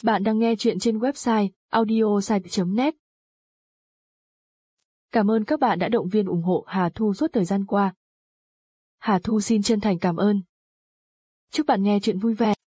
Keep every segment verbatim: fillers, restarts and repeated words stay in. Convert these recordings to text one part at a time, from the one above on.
Bạn đang nghe chuyện trên website audiosite chấm net. Cảm ơn các bạn đã động viên ủng hộ Hà Thu suốt thời gian qua. Hà Thu xin chân thành cảm ơn. Chúc bạn nghe chuyện vui vẻ.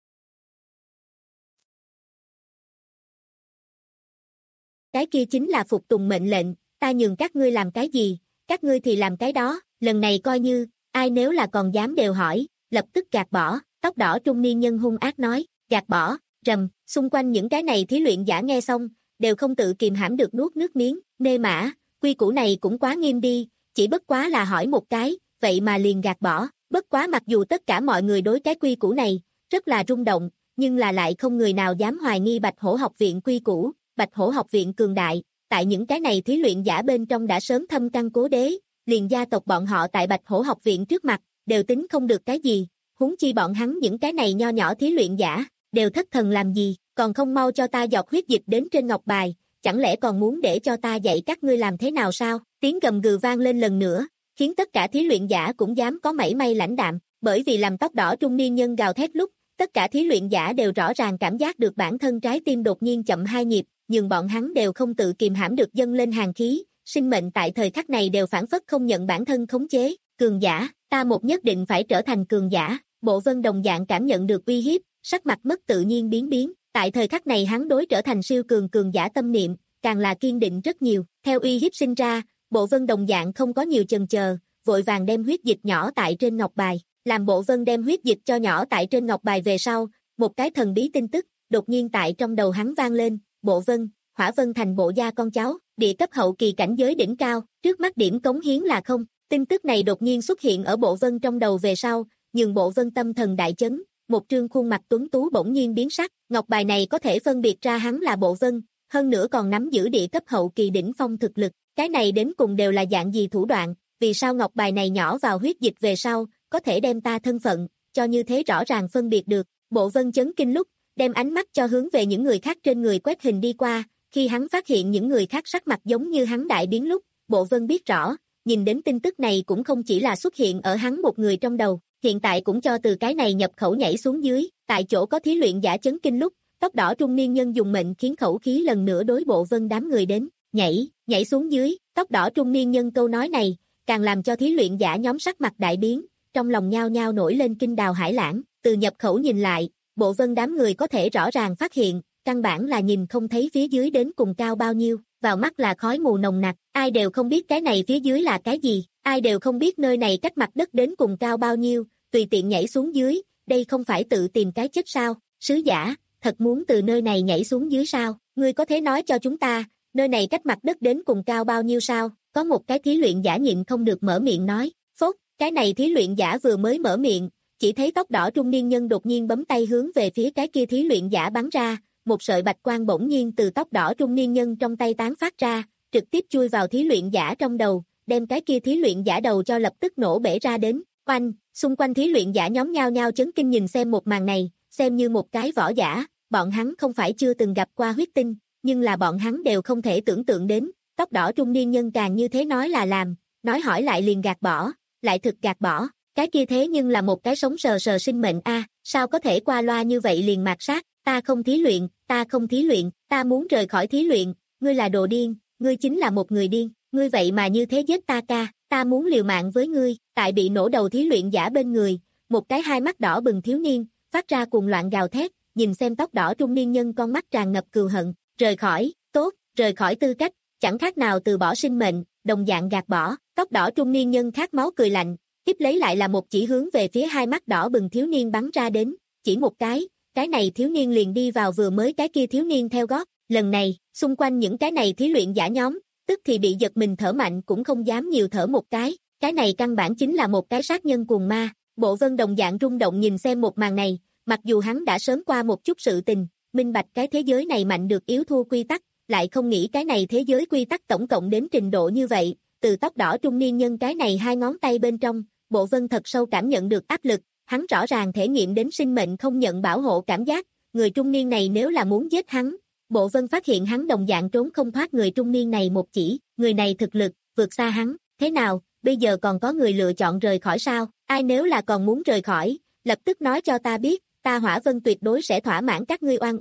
Cái kia chính là phục tùng mệnh lệnh, ta nhường các ngươi làm cái gì, các ngươi thì làm cái đó, lần này coi như, ai nếu là còn dám đều hỏi, lập tức gạt bỏ, tóc đỏ trung niên nhân hung ác nói, gạt bỏ, rầm, xung quanh những cái này thí luyện giả nghe xong, đều không tự kìm hãm được nuốt nước miếng, nê mã, quy củ này cũng quá nghiêm đi, chỉ bất quá là hỏi một cái, vậy mà liền gạt bỏ, bất quá mặc dù tất cả mọi người đối cái quy củ này, rất là rung động, nhưng là lại không người nào dám hoài nghi Bạch Hổ học viện quy củ. Bạch Hổ học viện cường đại, tại những cái này thí luyện giả bên trong đã sớm thâm căn cố đế, liền gia tộc bọn họ tại Bạch Hổ học viện trước mặt, đều tính không được cái gì, huống chi bọn hắn những cái này nho nhỏ thí luyện giả, đều thất thần làm gì, còn không mau cho ta giọt huyết dịch đến trên ngọc bài, chẳng lẽ còn muốn để cho ta dạy các ngươi làm thế nào sao? Tiếng gầm gừ vang lên lần nữa, khiến tất cả thí luyện giả cũng dám có mảy may lãnh đạm, bởi vì làm tóc đỏ trung niên nhân gào thét lúc, tất cả thí luyện giả đều rõ ràng cảm giác được bản thân trái tim đột nhiên chậm hai nhịp, nhưng bọn hắn đều không tự kìm hãm được dâng lên hàn khí, sinh mệnh tại thời khắc này đều phản phất không nhận bản thân khống chế, cường giả, ta một nhất định phải trở thành cường giả, Bộ Vân đồng dạng cảm nhận được uy hiếp, sắc mặt mất tự nhiên biến biến, tại thời khắc này hắn đối trở thành siêu cường cường giả tâm niệm, càng là kiên định rất nhiều, theo uy hiếp sinh ra, Bộ Vân đồng dạng không có nhiều chần chờ, vội vàng đem huyết dịch nhỏ tại trên ngọc bài, làm Bộ Vân đem huyết dịch cho nhỏ tại trên ngọc bài về sau, một cái thần bí tin tức, đột nhiên tại trong đầu hắn vang lên. Bộ Vân, Hỏa Vân thành bộ gia con cháu, địa cấp hậu kỳ cảnh giới đỉnh cao, trước mắt điểm cống hiến là không. Tin tức này đột nhiên xuất hiện ở Bộ Vân trong đầu về sau, nhưng Bộ Vân tâm thần đại chấn, một trương khuôn mặt tuấn tú bỗng nhiên biến sắc, ngọc bài này có thể phân biệt ra hắn là Bộ Vân, hơn nữa còn nắm giữ địa cấp hậu kỳ đỉnh phong thực lực, cái này đến cùng đều là dạng gì thủ đoạn, vì sao ngọc bài này nhỏ vào huyết dịch về sau, có thể đem ta thân phận, cho như thế rõ ràng phân biệt được. Bộ Vân chấn kinh lúc, đem ánh mắt cho hướng về những người khác trên người quét hình đi qua, khi hắn phát hiện những người khác sắc mặt giống như hắn đại biến lúc, Bộ Vân biết rõ, nhìn đến tin tức này cũng không chỉ là xuất hiện ở hắn một người trong đầu, hiện tại cũng cho từ cái này nhập khẩu nhảy xuống dưới, tại chỗ có thí luyện giả chấn kinh lúc, tóc đỏ trung niên nhân dùng mệnh khiến khẩu khí lần nữa đối Bộ Vân đám người đến, nhảy, nhảy xuống dưới, tóc đỏ trung niên nhân câu nói này, càng làm cho thí luyện giả nhóm sắc mặt đại biến, trong lòng nhao nhao nổi lên kinh đào hải lãng, từ nhập khẩu nhìn lại, Bộ Vân đám người có thể rõ ràng phát hiện, căn bản là nhìn không thấy phía dưới đến cùng cao bao nhiêu, vào mắt là khói mù nồng nặc, ai đều không biết cái này phía dưới là cái gì, ai đều không biết nơi này cách mặt đất đến cùng cao bao nhiêu, tùy tiện nhảy xuống dưới, đây không phải tự tìm cái chết sao, sứ giả, thật muốn từ nơi này nhảy xuống dưới sao, ngươi có thể nói cho chúng ta, nơi này cách mặt đất đến cùng cao bao nhiêu sao, có một cái thí luyện giả nhịn không được mở miệng nói, phốt, cái này thí luyện giả vừa mới mở miệng, chỉ thấy tóc đỏ trung niên nhân đột nhiên bấm tay hướng về phía cái kia thí luyện giả bắn ra, một sợi bạch quang bỗng nhiên từ tóc đỏ trung niên nhân trong tay tán phát ra, trực tiếp chui vào thí luyện giả trong đầu, đem cái kia thí luyện giả đầu cho lập tức nổ bể ra đến, oanh, xung quanh thí luyện giả nhóm nhao nhao chấn kinh nhìn xem một màn này, xem như một cái võ giả, bọn hắn không phải chưa từng gặp qua huyết tinh, nhưng là bọn hắn đều không thể tưởng tượng đến, tóc đỏ trung niên nhân càng như thế nói là làm, nói hỏi lại liền gạt bỏ, lại thực gạt bỏ. Cái kia thế nhưng là một cái sống sờ sờ sinh mệnh a, à, sao có thể qua loa như vậy liền mạt sát, ta không thí luyện, ta không thí luyện, ta muốn rời khỏi thí luyện, ngươi là đồ điên, ngươi chính là một người điên, ngươi vậy mà như thế giết ta ca, ta muốn liều mạng với ngươi, tại bị nổ đầu thí luyện giả bên người, một cái hai mắt đỏ bừng thiếu niên, phát ra cuồng loạn gào thét, nhìn xem tóc đỏ trung niên nhân con mắt tràn ngập cừu hận, rời khỏi, tốt, rời khỏi tư cách, chẳng khác nào từ bỏ sinh mệnh, đồng dạng gạt bỏ, tóc đỏ trung niên nhân khát máu cười lạnh. Tiếp lấy lại là một chỉ hướng về phía hai mắt đỏ bừng thiếu niên bắn ra đến, chỉ một cái, cái này thiếu niên liền đi vào vừa mới cái kia thiếu niên theo gót, lần này, xung quanh những cái này thí luyện giả nhóm, tức thì bị giật mình thở mạnh cũng không dám nhiều thở một cái, cái này căn bản chính là một cái sát nhân cuồng ma, Bộ Vân đồng dạng rung động nhìn xem một màn này, mặc dù hắn đã sớm qua một chút sự tình, minh bạch cái thế giới này mạnh được yếu thua quy tắc, lại không nghĩ cái này thế giới quy tắc tổng cộng đến trình độ như vậy, từ tóc đỏ trung niên nhân cái này hai ngón tay bên trong, Bộ Vân thật sâu cảm nhận được áp lực, hắn rõ ràng thể nghiệm đến sinh mệnh không nhận bảo hộ cảm giác, người trung niên này nếu là muốn giết hắn, Bộ Vân phát hiện hắn đồng dạng trốn không thoát người trung niên này một chỉ, người này thực lực, vượt xa hắn, thế nào, bây giờ còn có người lựa chọn rời khỏi sao, ai nếu là còn muốn rời khỏi, lập tức nói cho ta biết, ta Hỏa Vân tuyệt đối sẽ thỏa mãn các ngươi oan uổng,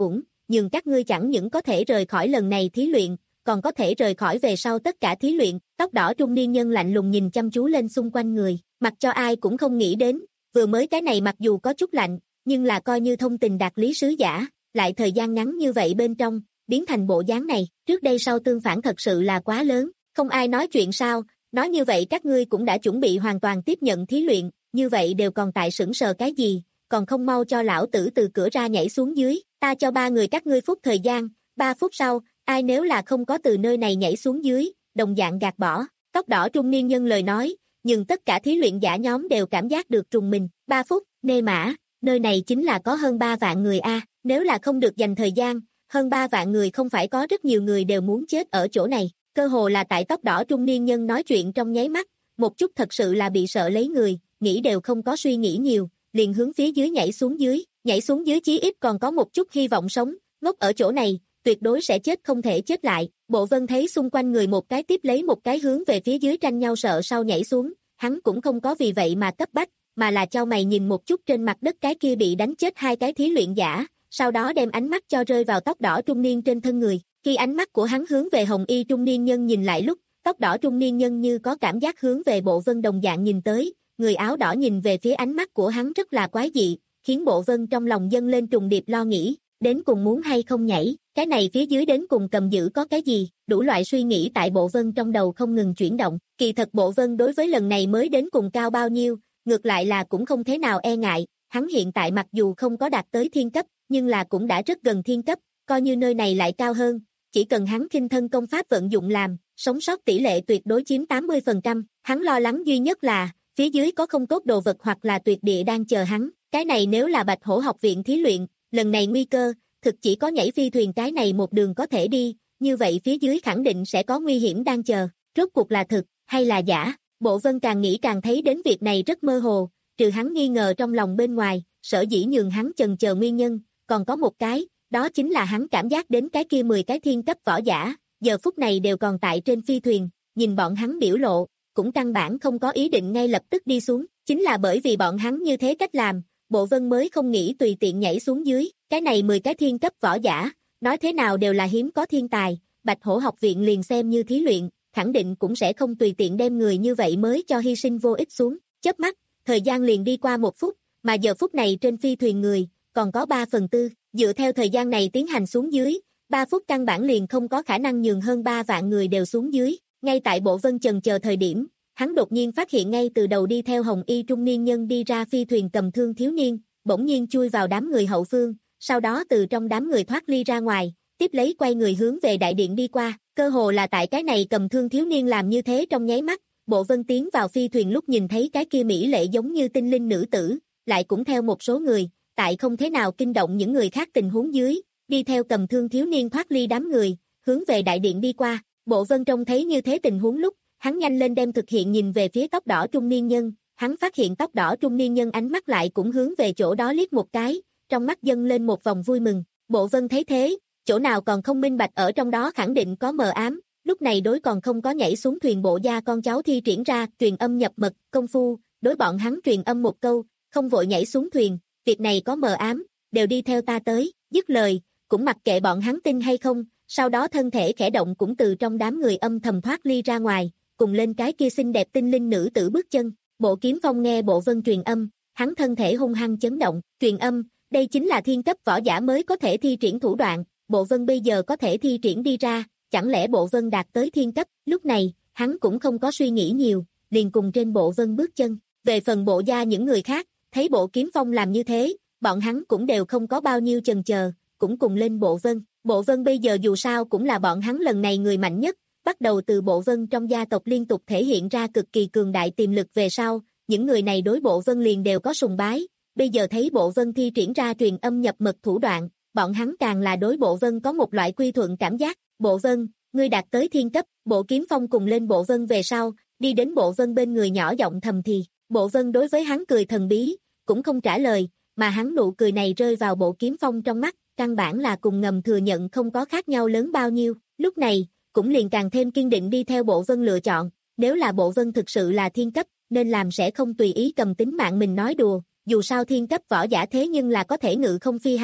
nhưng các ngươi chẳng những có thể rời khỏi lần này thí luyện, còn có thể rời khỏi về sau tất cả thí luyện. Tóc đỏ trung niên nhân lạnh lùng nhìn chăm chú lên xung quanh người, mặc cho ai cũng không nghĩ đến, vừa mới cái này mặc dù có chút lạnh, nhưng là coi như thông tình đạt lý sứ giả, lại thời gian ngắn như vậy bên trong, biến thành bộ dáng này, trước đây sau tương phản thật sự là quá lớn, không ai nói chuyện sao, nói như vậy các ngươi cũng đã chuẩn bị hoàn toàn tiếp nhận thí luyện, như vậy đều còn tại sững sờ cái gì, còn không mau cho lão tử từ cửa ra nhảy xuống dưới, ta cho ba người các ngươi phút thời gian, ba phút sau, ai nếu là không có từ nơi này nhảy xuống dưới, đồng dạng gạt bỏ, tóc đỏ trung niên nhân lời nói, nhưng tất cả thí luyện giả nhóm đều cảm giác được trùng mình, ba phút, nê mã, nơi này chính là có hơn ba vạn người a, nếu là không được dành thời gian, hơn ba vạn người không phải có rất nhiều người đều muốn chết ở chỗ này, cơ hồ là tại tóc đỏ trung niên nhân nói chuyện trong nháy mắt, một chút thật sự là bị sợ lấy người, nghĩ đều không có suy nghĩ nhiều, liền hướng phía dưới nhảy xuống dưới, nhảy xuống dưới chí ít còn có một chút hy vọng sống, ngốc ở chỗ này, tuyệt đối sẽ chết không thể chết lại. Bộ Vân thấy xung quanh người một cái tiếp lấy một cái hướng về phía dưới tranh nhau sợ sau nhảy xuống, hắn cũng không có vì vậy mà cấp bách, mà là chau mày nhìn một chút trên mặt đất cái kia bị đánh chết hai cái thí luyện giả, sau đó đem ánh mắt cho rơi vào tóc đỏ trung niên trên thân người. Khi ánh mắt của hắn hướng về hồng y trung niên nhân nhìn lại lúc, tóc đỏ trung niên nhân như có cảm giác hướng về Bộ Vân đồng dạng nhìn tới, người áo đỏ nhìn về phía ánh mắt của hắn rất là quái dị, khiến Bộ Vân trong lòng dâng lên trùng điệp lo nghĩ, đến cùng muốn hay không nhảy, cái này phía dưới đến cùng cầm giữ có cái gì, đủ loại suy nghĩ tại Bộ Vân trong đầu không ngừng chuyển động, kỳ thật Bộ Vân đối với lần này mới đến cùng cao bao nhiêu, ngược lại là cũng không thế nào e ngại, hắn hiện tại mặc dù không có đạt tới thiên cấp, nhưng là cũng đã rất gần thiên cấp, coi như nơi này lại cao hơn, chỉ cần hắn khinh thân công pháp vận dụng làm, sống sót tỷ lệ tuyệt đối chiếm tám mươi phần trăm, hắn lo lắng duy nhất là, phía dưới có không tốt đồ vật hoặc là tuyệt địa đang chờ hắn, cái này nếu là Bạch Hổ học viện thí luyện, lần này nguy cơ, thực chỉ có nhảy phi thuyền cái này một đường có thể đi, như vậy phía dưới khẳng định sẽ có nguy hiểm đang chờ, rốt cuộc là thực, hay là giả, Bộ Vân càng nghĩ càng thấy đến việc này rất mơ hồ, trừ hắn nghi ngờ trong lòng bên ngoài, sở dĩ nhường hắn chần chờ nguyên nhân, còn có một cái, đó chính là hắn cảm giác đến cái kia mười cái thiên cấp võ giả, giờ phút này đều còn tại trên phi thuyền, nhìn bọn hắn biểu lộ, cũng căn bản không có ý định ngay lập tức đi xuống, chính là bởi vì bọn hắn như thế cách làm, Bộ Vân mới không nghĩ tùy tiện nhảy xuống dưới, cái này mười cái thiên cấp võ giả, nói thế nào đều là hiếm có thiên tài, Bạch Hổ học viện liền xem như thí luyện, khẳng định cũng sẽ không tùy tiện đem người như vậy mới cho hy sinh vô ích xuống, chớp mắt, thời gian liền đi qua một phút, mà giờ phút này trên phi thuyền người, còn có ba phần tư, dựa theo thời gian này tiến hành xuống dưới, ba phút căn bản liền không có khả năng nhường hơn ba vạn người đều xuống dưới, ngay tại Bộ Vân chần chờ thời điểm, hắn đột nhiên phát hiện ngay từ đầu đi theo hồng y trung niên nhân đi ra phi thuyền cầm thương thiếu niên, bỗng nhiên chui vào đám người hậu phương, sau đó từ trong đám người thoát ly ra ngoài, tiếp lấy quay người hướng về đại điện đi qua, cơ hồ là tại cái này cầm thương thiếu niên làm như thế trong nháy mắt, Bộ Vân tiến vào phi thuyền lúc nhìn thấy cái kia mỹ lệ giống như tinh linh nữ tử, lại cũng theo một số người, tại không thế nào kinh động những người khác tình huống dưới, đi theo cầm thương thiếu niên thoát ly đám người, hướng về đại điện đi qua, Bộ Vân trông thấy như thế tình huống lúc, hắn nhanh lên đem thực hiện nhìn về phía tóc đỏ trung niên nhân, hắn phát hiện tóc đỏ trung niên nhân ánh mắt lại cũng hướng về chỗ đó liếc một cái, trong mắt dâng lên một vòng vui mừng, Bộ Vân thấy thế, chỗ nào còn không minh bạch ở trong đó khẳng định có mờ ám, lúc này đối còn không có nhảy xuống thuyền bộ gia con cháu thi triển ra truyền âm nhập mật công phu, đối bọn hắn truyền âm một câu, không vội nhảy xuống thuyền, việc này có mờ ám, đều đi theo ta tới, dứt lời, cũng mặc kệ bọn hắn tin hay không, sau đó thân thể khẽ động cũng từ trong đám người âm thầm thoát ly ra ngoài, cùng lên cái kia xinh đẹp tinh linh nữ tử bước chân, Bộ Kiếm Phong nghe Bộ Vân truyền âm, hắn thân thể hung hăng chấn động, truyền âm, đây chính là thiên cấp võ giả mới có thể thi triển thủ đoạn, Bộ Vân bây giờ có thể thi triển đi ra, chẳng lẽ Bộ Vân đạt tới thiên cấp, lúc này, hắn cũng không có suy nghĩ nhiều, liền cùng trên Bộ Vân bước chân, về phần Bộ gia những người khác, thấy Bộ Kiếm Phong làm như thế, bọn hắn cũng đều không có bao nhiêu chần chờ, cũng cùng lên Bộ Vân, Bộ Vân bây giờ dù sao cũng là bọn hắn lần này người mạnh nhất, bắt đầu từ Bộ Vân trong gia tộc liên tục thể hiện ra cực kỳ cường đại tiềm lực về sau, những người này đối Bộ Vân liền đều có sùng bái, bây giờ thấy Bộ Vân thi triển ra truyền âm nhập mật thủ đoạn, bọn hắn càng là đối Bộ Vân có một loại quy thuận cảm giác, Bộ Vân, ngươi đạt tới thiên cấp, Bộ Kiếm Phong cùng lên Bộ Vân về sau, đi đến Bộ Vân bên người nhỏ giọng thầm thì, Bộ Vân đối với hắn cười thần bí, cũng không trả lời, mà hắn nụ cười này rơi vào Bộ Kiếm Phong trong mắt, căn bản là cùng ngầm thừa nhận không có khác nhau lớn bao nhiêu, lúc này, cũng liền càng thêm kiên định đi theo Bộ Vân lựa chọn, nếu là Bộ Vân thực sự là thiên cấp, nên làm sẽ không tùy ý cầm tính mạng mình nói đùa, dù sao thiên cấp võ giả thế nhưng là có thể ngự không phi hành,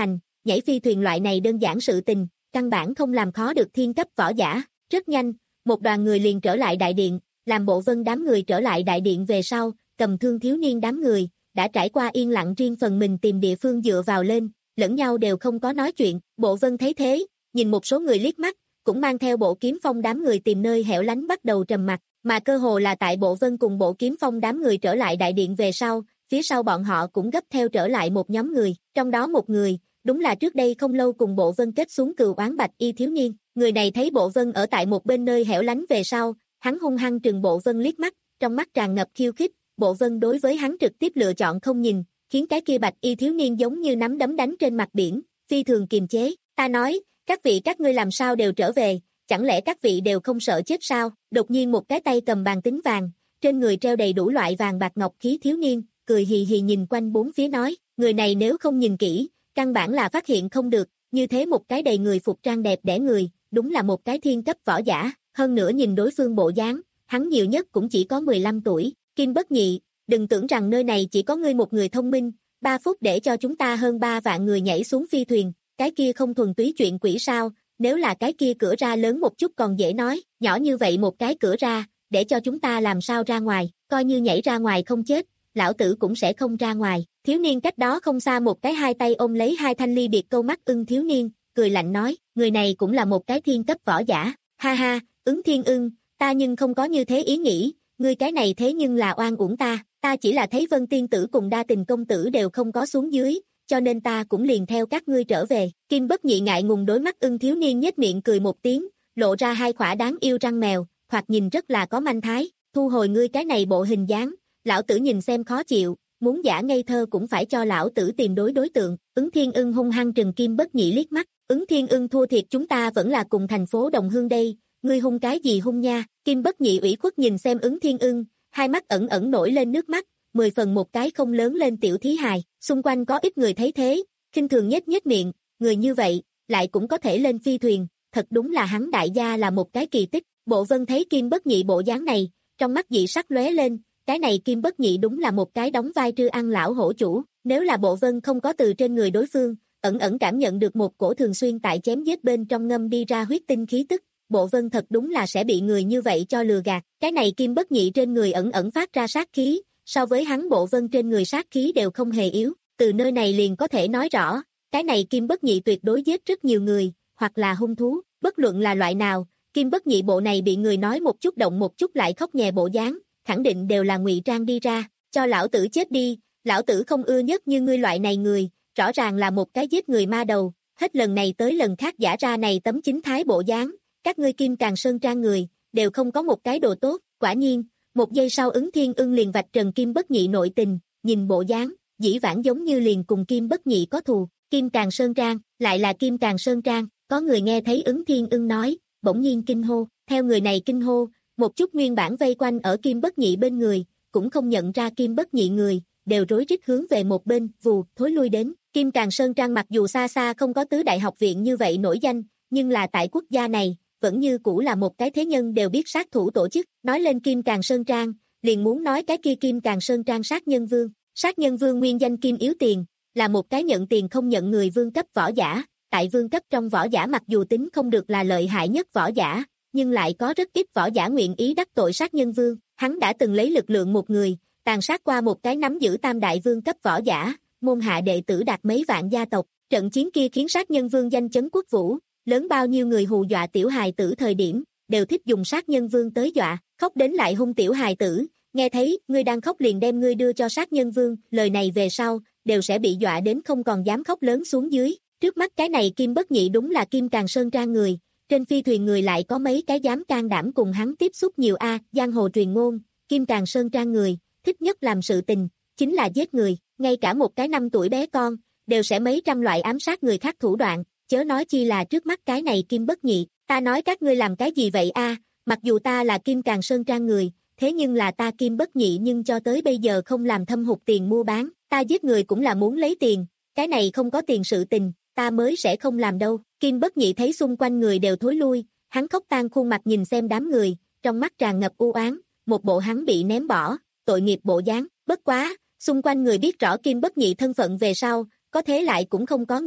nhảy phi thuyền loại này đơn giản sự tình, căn bản không làm khó được thiên cấp võ giả. Rất nhanh, một đoàn người liền trở lại đại điện, làm Bộ Vân đám người trở lại đại điện về sau, Cầm Thương thiếu niên đám người, đã trải qua yên lặng riêng phần mình tìm địa phương dựa vào lên, lẫn nhau đều không có nói chuyện. Bộ Vân thấy thế, nhìn một số người liếc mắt, cũng mang theo Bộ Kiếm Phong đám người tìm nơi hẻo lánh bắt đầu trầm mặc, mà cơ hồ là tại Bộ Vân cùng Bộ Kiếm Phong đám người trở lại đại điện về sau, phía sau bọn họ cũng gấp theo trở lại một nhóm người, trong đó một người, đúng là trước đây không lâu cùng Bộ Vân kết xuống cừu oán Bạch Y thiếu niên. Người này thấy Bộ Vân ở tại một bên nơi hẻo lánh về sau, hắn hung hăng trừng Bộ Vân liếc mắt, trong mắt tràn ngập khiêu khích. Bộ Vân đối với hắn trực tiếp lựa chọn không nhìn, khiến cái kia Bạch Y thiếu niên giống như nắm đấm đánh trên mặt biển, phi thường kiềm chế. Ta nói, các vị các ngươi làm sao đều trở về, chẳng lẽ các vị đều không sợ chết sao? Đột nhiên một cái tay cầm bàn tính vàng, trên người treo đầy đủ loại vàng bạc ngọc khí thiếu niên, cười hì hì nhìn quanh bốn phía nói, người này nếu không nhìn kỹ, căn bản là phát hiện không được, như thế một cái đầy người phục trang đẹp đẽ người, đúng là một cái thiên cấp võ giả, hơn nữa nhìn đối phương bộ dáng, hắn nhiều nhất cũng chỉ có mười lăm tuổi. Kim Bất Nhị, đừng tưởng rằng nơi này chỉ có ngươi một người thông minh, ba phút để cho chúng ta hơn ba vạn người nhảy xuống phi thuyền, cái kia không thuần túy chuyện quỷ sao? Nếu là cái kia cửa ra lớn một chút còn dễ nói, nhỏ như vậy một cái cửa ra, để cho chúng ta làm sao ra ngoài, coi như nhảy ra ngoài không chết, lão tử cũng sẽ không ra ngoài. Thiếu niên cách đó không xa một cái hai tay ôm lấy hai thanh ly biệt câu mắt Ưng thiếu niên, cười lạnh nói, người này cũng là một cái thiên cấp võ giả, ha ha, Ứng Thiên Ưng, ta nhưng không có như thế ý nghĩ, ngươi cái này thế nhưng là oan uổng ta, ta chỉ là thấy Vân Tiên Tử cùng Đa Tình Công Tử đều không có xuống dưới, cho nên ta cũng liền theo các ngươi trở về. Kim Bất Nhị ngại ngùng đối mắt Ưng thiếu niên nhếch miệng cười một tiếng, lộ ra hai khỏa đáng yêu răng mèo, thoạt nhìn rất là có manh thái, thu hồi ngươi cái này bộ hình dáng, lão tử nhìn xem khó chịu, muốn giả ngây thơ cũng phải cho lão tử tìm đối đối tượng. Ứng Thiên Ưng hung hăng trừng Kim Bất Nhị liếc mắt, Ứng Thiên Ưng thua thiệt chúng ta vẫn là cùng thành phố đồng hương đây, ngươi hung cái gì hung nha? Kim Bất Nhị ủy khuất nhìn xem Ứng Thiên Ưng, hai mắt ẩn ẩn nổi lên nước mắt, mười phần một cái không lớn lên tiểu thí hài, xung quanh có ít người thấy thế, khinh thường nhếch nhếch miệng, người như vậy, lại cũng có thể lên phi thuyền, thật đúng là hắn đại gia là một cái kỳ tích. Bộ Vân thấy Kim Bất Nhị bộ dáng này, trong mắt dị sắc lóe lên, cái này Kim Bất Nhị đúng là một cái đóng vai trư ăn lão hổ chủ, nếu là Bộ Vân không có từ trên người đối phương, ẩn ẩn cảm nhận được một cổ thường xuyên tại chém giết bên trong ngâm đi ra huyết tinh khí tức, Bộ Vân thật đúng là sẽ bị người như vậy cho lừa gạt. Cái này Kim Bất Nhị trên người ẩn ẩn phát ra sát khí, so với hắn Bộ Vân trên người sát khí đều không hề yếu, từ nơi này liền có thể nói rõ, cái này Kim Bất Nhị tuyệt đối giết rất nhiều người, hoặc là hung thú, bất luận là loại nào, Kim Bất Nhị bộ này bị người nói một chút động một chút lại khóc nhè bộ dáng, khẳng định đều là ngụy trang đi ra, cho lão tử chết đi, lão tử không ưa nhất như ngươi loại này người, rõ ràng là một cái giết người ma đầu, hết lần này tới lần khác giả ra này tấm chính thái bộ dáng, các ngươi Kim Càn Sơn Trang người, đều không có một cái đồ tốt. Quả nhiên, một giây sau Ứng Thiên Ưng liền vạch trần Kim Bất Nhị nội tình, nhìn bộ dáng, dĩ vãng giống như liền cùng Kim Bất Nhị có thù. Kim Càn Sơn Trang, lại là Kim Càn Sơn Trang, có người nghe thấy Ứng Thiên Ưng nói, bỗng nhiên kinh hô, theo người này kinh hô, một chút nguyên bản vây quanh ở Kim Bất Nhị bên người, cũng không nhận ra Kim Bất Nhị người, đều rối rít hướng về một bên, vù, thối lui đến. Kim Càn Sơn Trang mặc dù xa xa không có tứ đại học viện như vậy nổi danh, nhưng là tại quốc gia này, vẫn như cũ là một cái thế nhân đều biết sát thủ tổ chức. Nói lên Kim Càn Sơn Trang, liền muốn nói cái kia Kim Càn Sơn Trang sát nhân vương. Sát nhân vương nguyên danh Kim Yếu Tiền, là một cái nhận tiền không nhận người vương cấp võ giả. Tại vương cấp trong võ giả mặc dù tính không được là lợi hại nhất võ giả, nhưng lại có rất ít võ giả nguyện ý đắc tội sát nhân vương. Hắn đã từng lấy lực lượng một người, tàn sát qua một cái nắm giữ tam đại vương cấp võ giả, môn hạ đệ tử đạt mấy vạn gia tộc. Trận chiến kia khiến sát nhân vương danh chấn quốc vũ, lớn bao nhiêu người hù dọa tiểu hài tử thời điểm, đều thích dùng sát nhân vương tới dọa, khóc đến lại hung tiểu hài tử, nghe thấy, ngươi đang khóc liền đem ngươi đưa cho sát nhân vương, lời này về sau, đều sẽ bị dọa đến không còn dám khóc lớn xuống dưới. Trước mắt cái này Kim Bất Nhị đúng là Kim Càn Sơn Trang người, trên phi thuyền người lại có mấy cái dám can đảm cùng hắn tiếp xúc nhiều a, giang hồ truyền ngôn, Kim Càn Sơn Trang người, thích nhất làm sự tình, chính là giết người, ngay cả một cái năm tuổi bé con, đều sẽ mấy trăm loại ám sát người khác thủ đoạn, chớ nói chi là trước mắt cái này Kim Bất Nhị. Ta nói các ngươi làm cái gì vậy a? Mặc dù ta là Kim Càn Sơn Trang người, thế nhưng là ta Kim Bất Nhị nhưng cho tới bây giờ không làm thâm hụt tiền mua bán, ta giết người cũng là muốn lấy tiền, cái này không có tiền sự tình, ta mới sẽ không làm đâu. Kim Bất Nhị thấy xung quanh người đều thối lui, hắn khóc tan khuôn mặt nhìn xem đám người, trong mắt tràn ngập u oán, một bộ hắn bị ném bỏ, tội nghiệp bộ dáng. Bất quá, xung quanh người biết rõ Kim Bất Nhị thân phận về sau, có thế lại cũng không có người,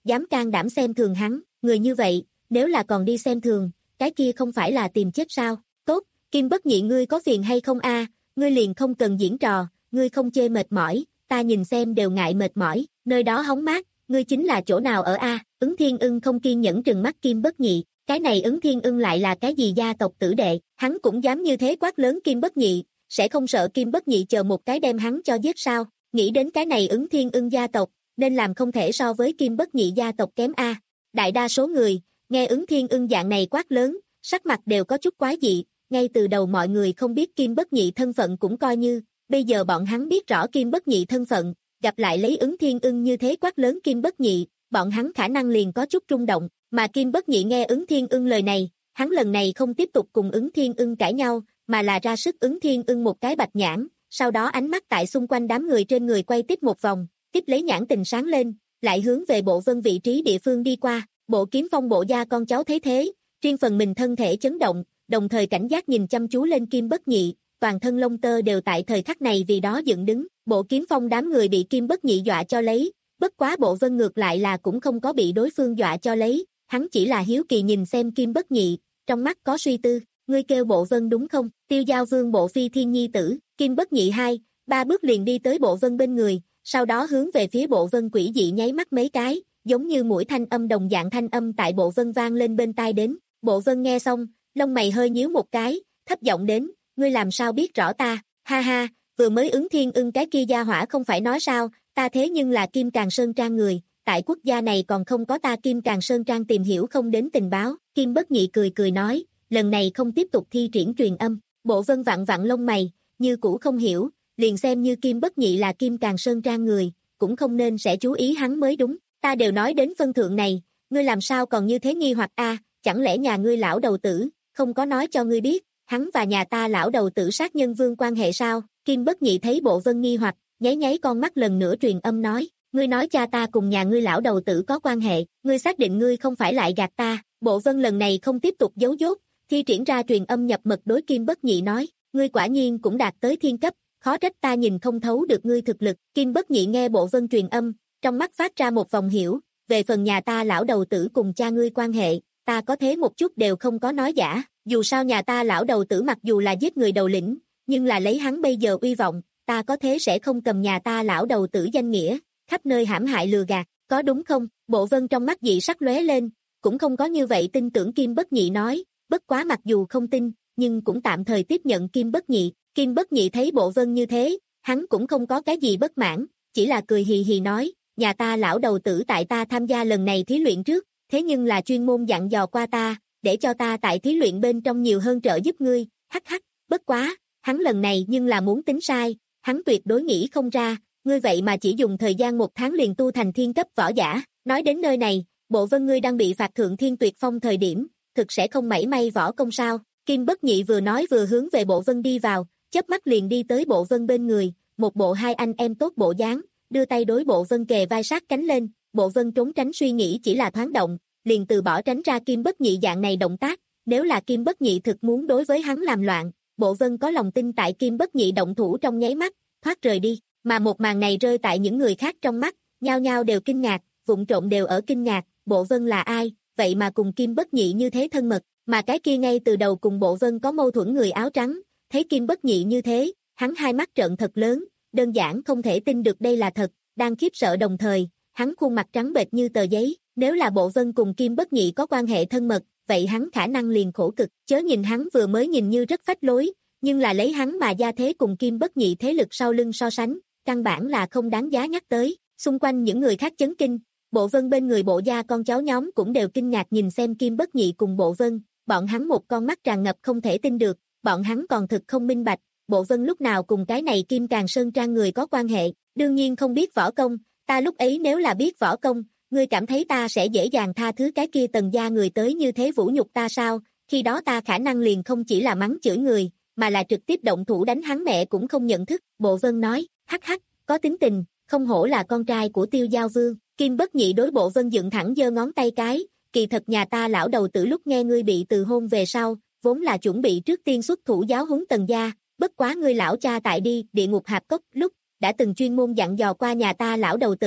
dám can đảm xem thường hắn, người như vậy, nếu là còn đi xem thường, cái kia không phải là tìm chết sao? Tốt, Kim Bất Nhị ngươi có phiền hay không a? Ngươi liền không cần diễn trò, ngươi không chê mệt mỏi, ta nhìn xem đều ngại mệt mỏi, nơi đó hóng mát, ngươi chính là chỗ nào ở a? Ứng Thiên Ưng không kiên nhẫn trừng mắt Kim Bất Nhị, cái này Ứng Thiên Ưng lại là cái gì gia tộc tử đệ, hắn cũng dám như thế quát lớn Kim Bất Nhị, sẽ không sợ Kim Bất Nhị chờ một cái đem hắn cho giết sao? Nghĩ đến cái này Ứng Thiên Ưng gia tộc, nên làm không thể so với Kim Bất Nhị gia tộc kém a. Đại đa số người, nghe Ứng Thiên Ưng dạng này quát lớn, sắc mặt đều có chút quái dị, ngay từ đầu mọi người không biết Kim Bất Nhị thân phận cũng coi như, bây giờ bọn hắn biết rõ Kim Bất Nhị thân phận, gặp lại lấy Ứng Thiên Ưng như thế quát lớn Kim Bất Nhị, bọn hắn khả năng liền có chút rung động, mà Kim Bất Nhị nghe Ứng Thiên Ưng lời này, hắn lần này không tiếp tục cùng Ứng Thiên Ưng cãi nhau, mà là ra sức Ứng Thiên Ưng một cái bạch nhãn, sau đó ánh mắt tại xung quanh đám người trên người quay tiếp một vòng, tiếp lấy nhãn tình sáng lên, lại hướng về Bộ Vân vị trí địa phương đi qua, Bộ Kiếm Phong bộ gia con cháu thấy thế, riêng phần mình thân thể chấn động, đồng thời cảnh giác nhìn chăm chú lên Kim Bất Nhị, toàn thân lông tơ đều tại thời khắc này vì đó dựng đứng, Bộ Kiếm Phong đám người bị Kim Bất Nhị dọa cho lấy, bất quá Bộ Vân ngược lại là cũng không có bị đối phương dọa cho lấy, hắn chỉ là hiếu kỳ nhìn xem Kim Bất Nhị, trong mắt có suy tư, ngươi kêu Bộ Vân đúng không? Tiêu Giao Vương Bộ Phi Thiên Nhi tử, Kim Bất Nhị hai, ba bước liền đi tới Bộ Vân bên người, sau đó hướng về phía Bộ Vân quỷ dị nháy mắt mấy cái, giống như mũi thanh âm đồng dạng thanh âm tại Bộ Vân vang lên bên tai đến, Bộ Vân nghe xong, lông mày hơi nhíu một cái, thấp giọng đến, ngươi làm sao biết rõ ta, ha ha, vừa mới Ứng Thiên Ưng cái kia gia hỏa không phải nói sao, ta thế nhưng là Kim Càn Sơn Trang người, tại quốc gia này còn không có ta Kim Càn Sơn Trang tìm hiểu không đến tình báo, Kim Bất Nhị cười cười nói, lần này không tiếp tục thi triển truyền âm, Bộ Vân vặn vặn lông mày, như cũ không hiểu, liền xem như Kim Bất Nhị là Kim Càn Sơn Trang người, cũng không nên sẽ chú ý hắn mới đúng, ta đều nói đến phân thượng này, ngươi làm sao còn như thế nghi hoặc a, chẳng lẽ nhà ngươi lão đầu tử, không có nói cho ngươi biết, hắn và nhà ta lão đầu tử sát nhân vương quan hệ sao, Kim Bất Nhị thấy Bộ Vân nghi hoặc, nháy nháy con mắt lần nữa truyền âm nói, ngươi nói cha ta cùng nhà ngươi lão đầu tử có quan hệ, ngươi xác định ngươi không phải lại gạt ta, Bộ Vân lần này không tiếp tục giấu dốt, thi triển ra truyền âm nhập mật đối Kim Bất Nhị nói, ngươi quả nhiên cũng đạt tới thiên cấp, khó trách ta nhìn không thấu được ngươi thực lực, Kim Bất Nhị nghe Bộ Vân truyền âm, trong mắt phát ra một vòng hiểu, về phần nhà ta lão đầu tử cùng cha ngươi quan hệ, ta có thế một chút đều không có nói giả, dù sao nhà ta lão đầu tử mặc dù là giết người đầu lĩnh, nhưng là lấy hắn bây giờ uy vọng, ta có thế sẽ không cầm nhà ta lão đầu tử danh nghĩa, khắp nơi hãm hại lừa gạt, có đúng không? Bộ Vân trong mắt dị sắc lóe lên, cũng không có như vậy tin tưởng Kim Bất Nhị nói, bất quá mặc dù không tin, nhưng cũng tạm thời tiếp nhận Kim Bất Nhị, Kim Bất Nhị thấy Bộ Vân như thế, hắn cũng không có cái gì bất mãn, chỉ là cười hì hì nói, nhà ta lão đầu tử tại ta tham gia lần này thí luyện trước, thế nhưng là chuyên môn dặn dò qua ta, để cho ta tại thí luyện bên trong nhiều hơn trợ giúp ngươi, hắc hắc, bất quá, hắn lần này nhưng là muốn tính sai, hắn tuyệt đối nghĩ không ra, ngươi vậy mà chỉ dùng thời gian một tháng liền tu thành thiên cấp võ giả, nói đến nơi này, Bộ Vân ngươi đang bị phạt thượng thiên tuyệt phong thời điểm, thực sẽ không mảy may võ công sao, Kim Bất Nhị vừa nói vừa hướng về Bộ Vân đi vào, chớp mắt liền đi tới Bộ Vân bên người, một bộ hai anh em tốt bộ dáng, đưa tay đối Bộ Vân kề vai sát cánh lên, Bộ Vân trốn tránh suy nghĩ chỉ là thoáng động, liền từ bỏ tránh ra Kim Bất Nhị dạng này động tác, nếu là Kim Bất Nhị thực muốn đối với hắn làm loạn, Bộ Vân có lòng tin tại Kim Bất Nhị động thủ trong nháy mắt, thoát rời đi, mà một màn này rơi tại những người khác trong mắt, nhao nhao đều kinh ngạc, vụng trộm đều ở kinh ngạc, Bộ Vân là ai, vậy mà cùng Kim Bất Nhị như thế thân mật, mà cái kia ngay từ đầu cùng Bộ Vân có mâu thuẫn người áo trắng, thấy Kim Bất Nhị như thế, hắn hai mắt trợn thật lớn, đơn giản không thể tin được đây là thật, đang khiếp sợ đồng thời, hắn khuôn mặt trắng bệch như tờ giấy, nếu là Bộ Vân cùng Kim Bất Nhị có quan hệ thân mật, vậy hắn khả năng liền khổ cực, chớ nhìn hắn vừa mới nhìn như rất phách lối, nhưng là lấy hắn mà gia thế cùng Kim Bất Nhị thế lực sau lưng so sánh, căn bản là không đáng giá nhắc tới, xung quanh những người khác chấn kinh, Bộ Vân bên người Bộ gia con cháu nhóm cũng đều kinh ngạc nhìn xem Kim Bất Nhị cùng Bộ Vân, bọn hắn một con mắt tràn ngập không thể tin được, bọn hắn còn thực không minh bạch, Bộ Vân lúc nào cùng cái này Kim Càn Sơn Trang người có quan hệ, đương nhiên không biết võ công, ta lúc ấy nếu là biết võ công, ngươi cảm thấy ta sẽ dễ dàng tha thứ cái kia Tần gia người tới như thế vũ nhục ta sao, khi đó ta khả năng liền không chỉ là mắng chửi người, mà là trực tiếp động thủ đánh hắn mẹ cũng không nhận thức, Bộ Vân nói, hắc hắc, có tính tình, không hổ là con trai của Tiêu Giao Vương, Kim Bất Nhị đối Bộ Vân dựng thẳng giơ ngón tay cái, kỳ thật nhà ta lão đầu tử lúc nghe ngươi bị từ hôn về sau, vốn là chuẩn bị trước tiên xuất thủ giáo huấn Tần gia, bất quá ngươi lão cha tại đi địa ngục hạp cốc lúc, đã từng chuyên môn dặn dò qua nhà ta lão đầu tử,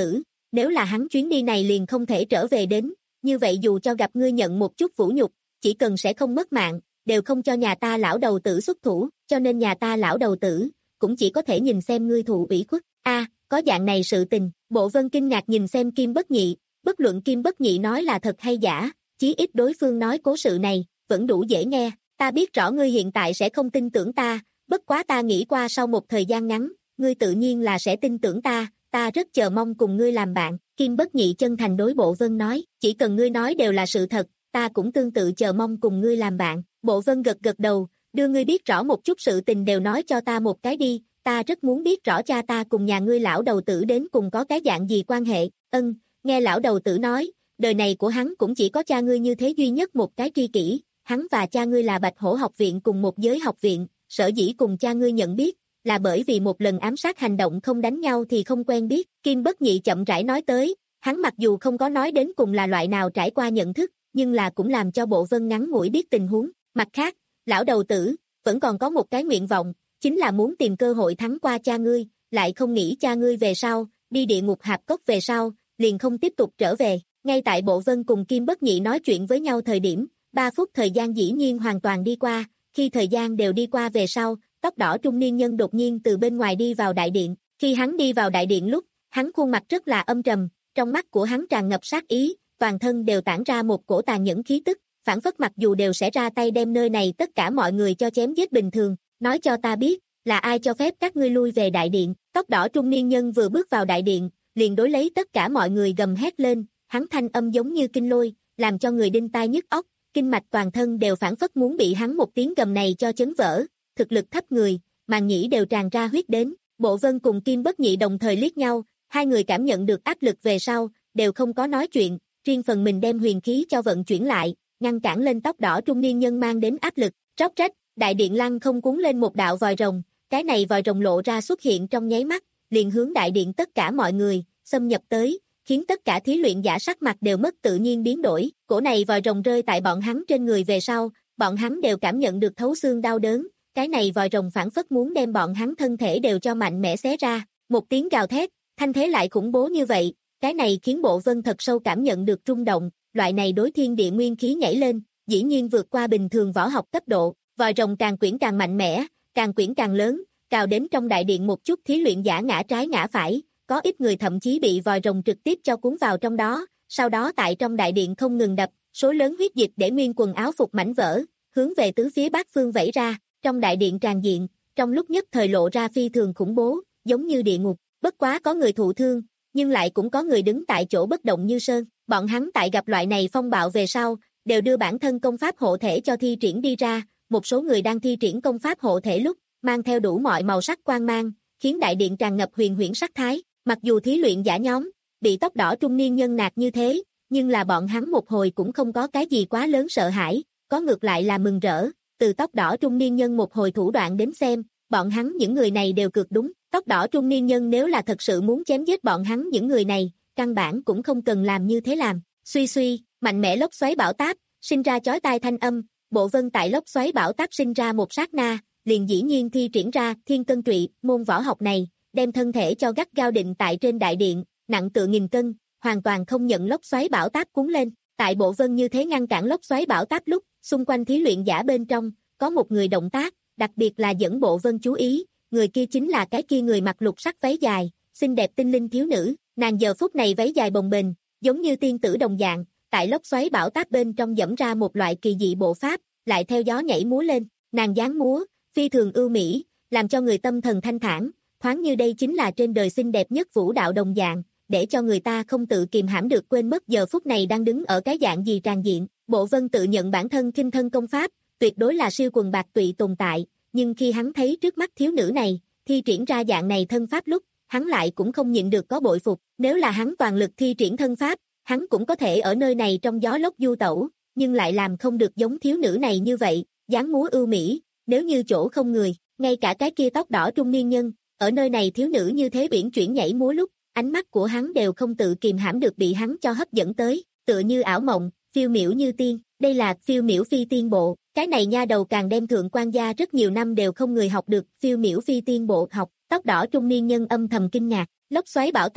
nếu là hắn chuyến đi này liền không thể trở về đến, như vậy dù cho gặp ngươi nhận một chút vũ nhục, chỉ cần sẽ không mất mạng, đều không cho nhà ta lão đầu tử xuất thủ, cho nên nhà ta lão đầu tử, cũng chỉ có thể nhìn xem ngươi thụ ủy khuất. A, có dạng này sự tình, Bộ Vân kinh ngạc nhìn xem Kim Bất Nhị, bất luận Kim Bất Nhị nói là thật hay giả, chí ít đối phương nói cố sự này, vẫn đủ dễ nghe, ta biết rõ ngươi hiện tại sẽ không tin tưởng ta, bất quá ta nghĩ qua sau một thời gian ngắn, ngươi tự nhiên là sẽ tin tưởng ta, ta rất chờ mong cùng ngươi làm bạn, Kim Bất Nhị chân thành đối Bộ Vân nói, chỉ cần ngươi nói đều là sự thật, ta cũng tương tự chờ mong cùng ngươi làm bạn, Bộ Vân gật gật đầu, đưa ngươi biết rõ một chút sự tình đều nói cho ta một cái đi, ta rất muốn biết rõ cha ta cùng nhà ngươi lão đầu tử đến cùng có cái dạng gì quan hệ, ân, nghe lão đầu tử nói, đời này của hắn cũng chỉ có cha ngươi như thế duy nhất một cái tri kỷ, hắn và cha ngươi là Bạch Hổ học viện cùng một giới học viện, sở dĩ cùng cha ngươi nhận biết, là bởi vì một lần ám sát hành động không đánh nhau thì không quen biết, Kim Bất Nhị chậm rãi nói tới, hắn mặc dù không có nói đến cùng là loại nào trải qua nhận thức, nhưng là cũng làm cho Bộ Vân ngắn ngủi biết tình huống, mặt khác, lão đầu tử, vẫn còn có một cái nguyện vọng, chính là muốn tìm cơ hội thắng qua cha ngươi, lại không nghĩ cha ngươi về sau, đi địa ngục hạp cốc về sau, liền không tiếp tục trở về, ngay tại Bộ Vân cùng Kim Bất Nhị nói chuyện với nhau thời điểm, ba phút thời gian dĩ nhiên hoàn toàn đi qua, khi thời gian đều đi qua về sau, tóc đỏ trung niên nhân đột nhiên từ bên ngoài đi vào đại điện, khi hắn đi vào đại điện lúc, hắn khuôn mặt rất là âm trầm, trong mắt của hắn tràn ngập sát ý, toàn thân đều tản ra một cổ tàn nhẫn khí tức, phản phất mặc dù đều sẽ ra tay đem nơi này tất cả mọi người cho chém giết bình thường, nói cho ta biết, là ai cho phép các ngươi lui về đại điện, tóc đỏ trung niên nhân vừa bước vào đại điện, liền đối lấy tất cả mọi người gầm hét lên, hắn thanh âm giống như kinh lôi, làm cho người đinh tai nhức óc, kinh mạch toàn thân đều phản phất muốn bị hắn một tiếng gầm này cho chấn vỡ, thực lực thấp người, màng nhĩ đều tràn ra huyết đến, Bộ Vân cùng Kim Bất Nhị đồng thời liếc nhau, hai người cảm nhận được áp lực về sau, đều không có nói chuyện, riêng phần mình đem huyền khí cho vận chuyển lại, ngăn cản lên tóc đỏ trung niên nhân mang đến áp lực, róc rách, đại điện lăng không cuốn lên một đạo vòi rồng, cái này vòi rồng lộ ra xuất hiện trong nháy mắt, liền hướng đại điện tất cả mọi người, xâm nhập tới, khiến tất cả thí luyện giả sắc mặt đều mất tự nhiên biến đổi, cổ này vòi rồng rơi tại bọn hắn trên người về sau, bọn hắn đều cảm nhận được thấu xương đau đớn, cái này vòi rồng phản phất muốn đem bọn hắn thân thể đều cho mạnh mẽ xé ra, một tiếng gào thét, thanh thế lại khủng bố như vậy, cái này khiến Bộ Vân thật sâu cảm nhận được rung động, loại này đối thiên địa nguyên khí nhảy lên, dĩ nhiên vượt qua bình thường võ học cấp độ, vòi rồng càng quyển càng mạnh mẽ, càng quyển càng lớn, cào đến trong đại điện một chút thí luyện giả ngã trái ngã phải, có ít người thậm chí bị vòi rồng trực tiếp cho cuốn vào trong đó, sau đó tại trong đại điện không ngừng đập, số lớn huyết dịch để nguyên quần áo phục mảnh vỡ, hướng về tứ phía bát phương vẩy ra, trong đại điện tràn diện, trong lúc nhất thời lộ ra phi thường khủng bố, giống như địa ngục, bất quá có người thụ thương, nhưng lại cũng có người đứng tại chỗ bất động như sơn, bọn hắn tại gặp loại này phong bạo về sau, đều đưa bản thân công pháp hộ thể cho thi triển đi ra, một số người đang thi triển công pháp hộ thể lúc, mang theo đủ mọi màu sắc quang mang, khiến đại điện tràn ngập huyền huyễn sắc thái, mặc dù thí luyện giả nhóm, bị tóc đỏ trung niên nhân nạt như thế, nhưng là bọn hắn một hồi cũng không có cái gì quá lớn sợ hãi, có ngược lại là mừng rỡ, từ tóc đỏ trung niên nhân một hồi thủ đoạn đến xem, bọn hắn những người này đều cực đúng, tóc đỏ trung niên nhân nếu là thật sự muốn chém giết bọn hắn những người này, căn bản cũng không cần làm như thế làm, suy suy, mạnh mẽ lốc xoáy bão táp, sinh ra chói tai thanh âm, Bộ Vân tại lốc xoáy bão táp sinh ra một sát na, liền dĩ nhiên thi triển ra thiên cân trụy, môn võ học này, đem thân thể cho gắt gao định tại trên đại điện, nặng tựa nghìn cân, hoàn toàn không nhận lốc xoáy bão táp cuốn lên, tại Bộ Vân như thế ngăn cản lốc xoáy bão táp lúc, xung quanh thí luyện giả bên trong, có một người động tác, đặc biệt là dẫn Bộ Vân chú ý, người kia chính là cái kia người mặc lục sắc váy dài, xinh đẹp tinh linh thiếu nữ, nàng giờ phút này váy dài bồng bềnh, giống như tiên tử đồng dạng, tại lốc xoáy bão táp bên trong dẫm ra một loại kỳ dị bộ pháp, lại theo gió nhảy múa lên, nàng dáng múa, phi thường ưu mỹ, làm cho người tâm thần thanh thản, thoáng như đây chính là trên đời xinh đẹp nhất vũ đạo đồng dạng, để cho người ta không tự kìm hãm được quên mất giờ phút này đang đứng ở cái dạng gì tràn diện. Bộ Vân tự nhận bản thân kinh thân công pháp, tuyệt đối là siêu quần bạc tụy tồn tại, nhưng khi hắn thấy trước mắt thiếu nữ này, thi triển ra dạng này thân pháp lúc, hắn lại cũng không nhịn được có bội phục, nếu là hắn toàn lực thi triển thân pháp, hắn cũng có thể ở nơi này trong gió lốc du tẩu, nhưng lại làm không được giống thiếu nữ này như vậy, dáng múa ưu mỹ, nếu như chỗ không người, ngay cả cái kia tóc đỏ trung niên nhân, ở nơi này thiếu nữ như thế uyển chuyển nhảy múa lúc, ánh mắt của hắn đều không tự kìm hãm được bị hắn cho hấp dẫn tới, tựa như ảo mộng, phiêu miểu như tiên, đây là phiêu miểu phi tiên bộ, cái này nha đầu càng đem thượng quan gia rất nhiều năm đều không người học được phiêu miểu phi tiên bộ học, tóc đỏ trung niên nhân âm thầm kinh ngạc, lốc xoáy bão táp,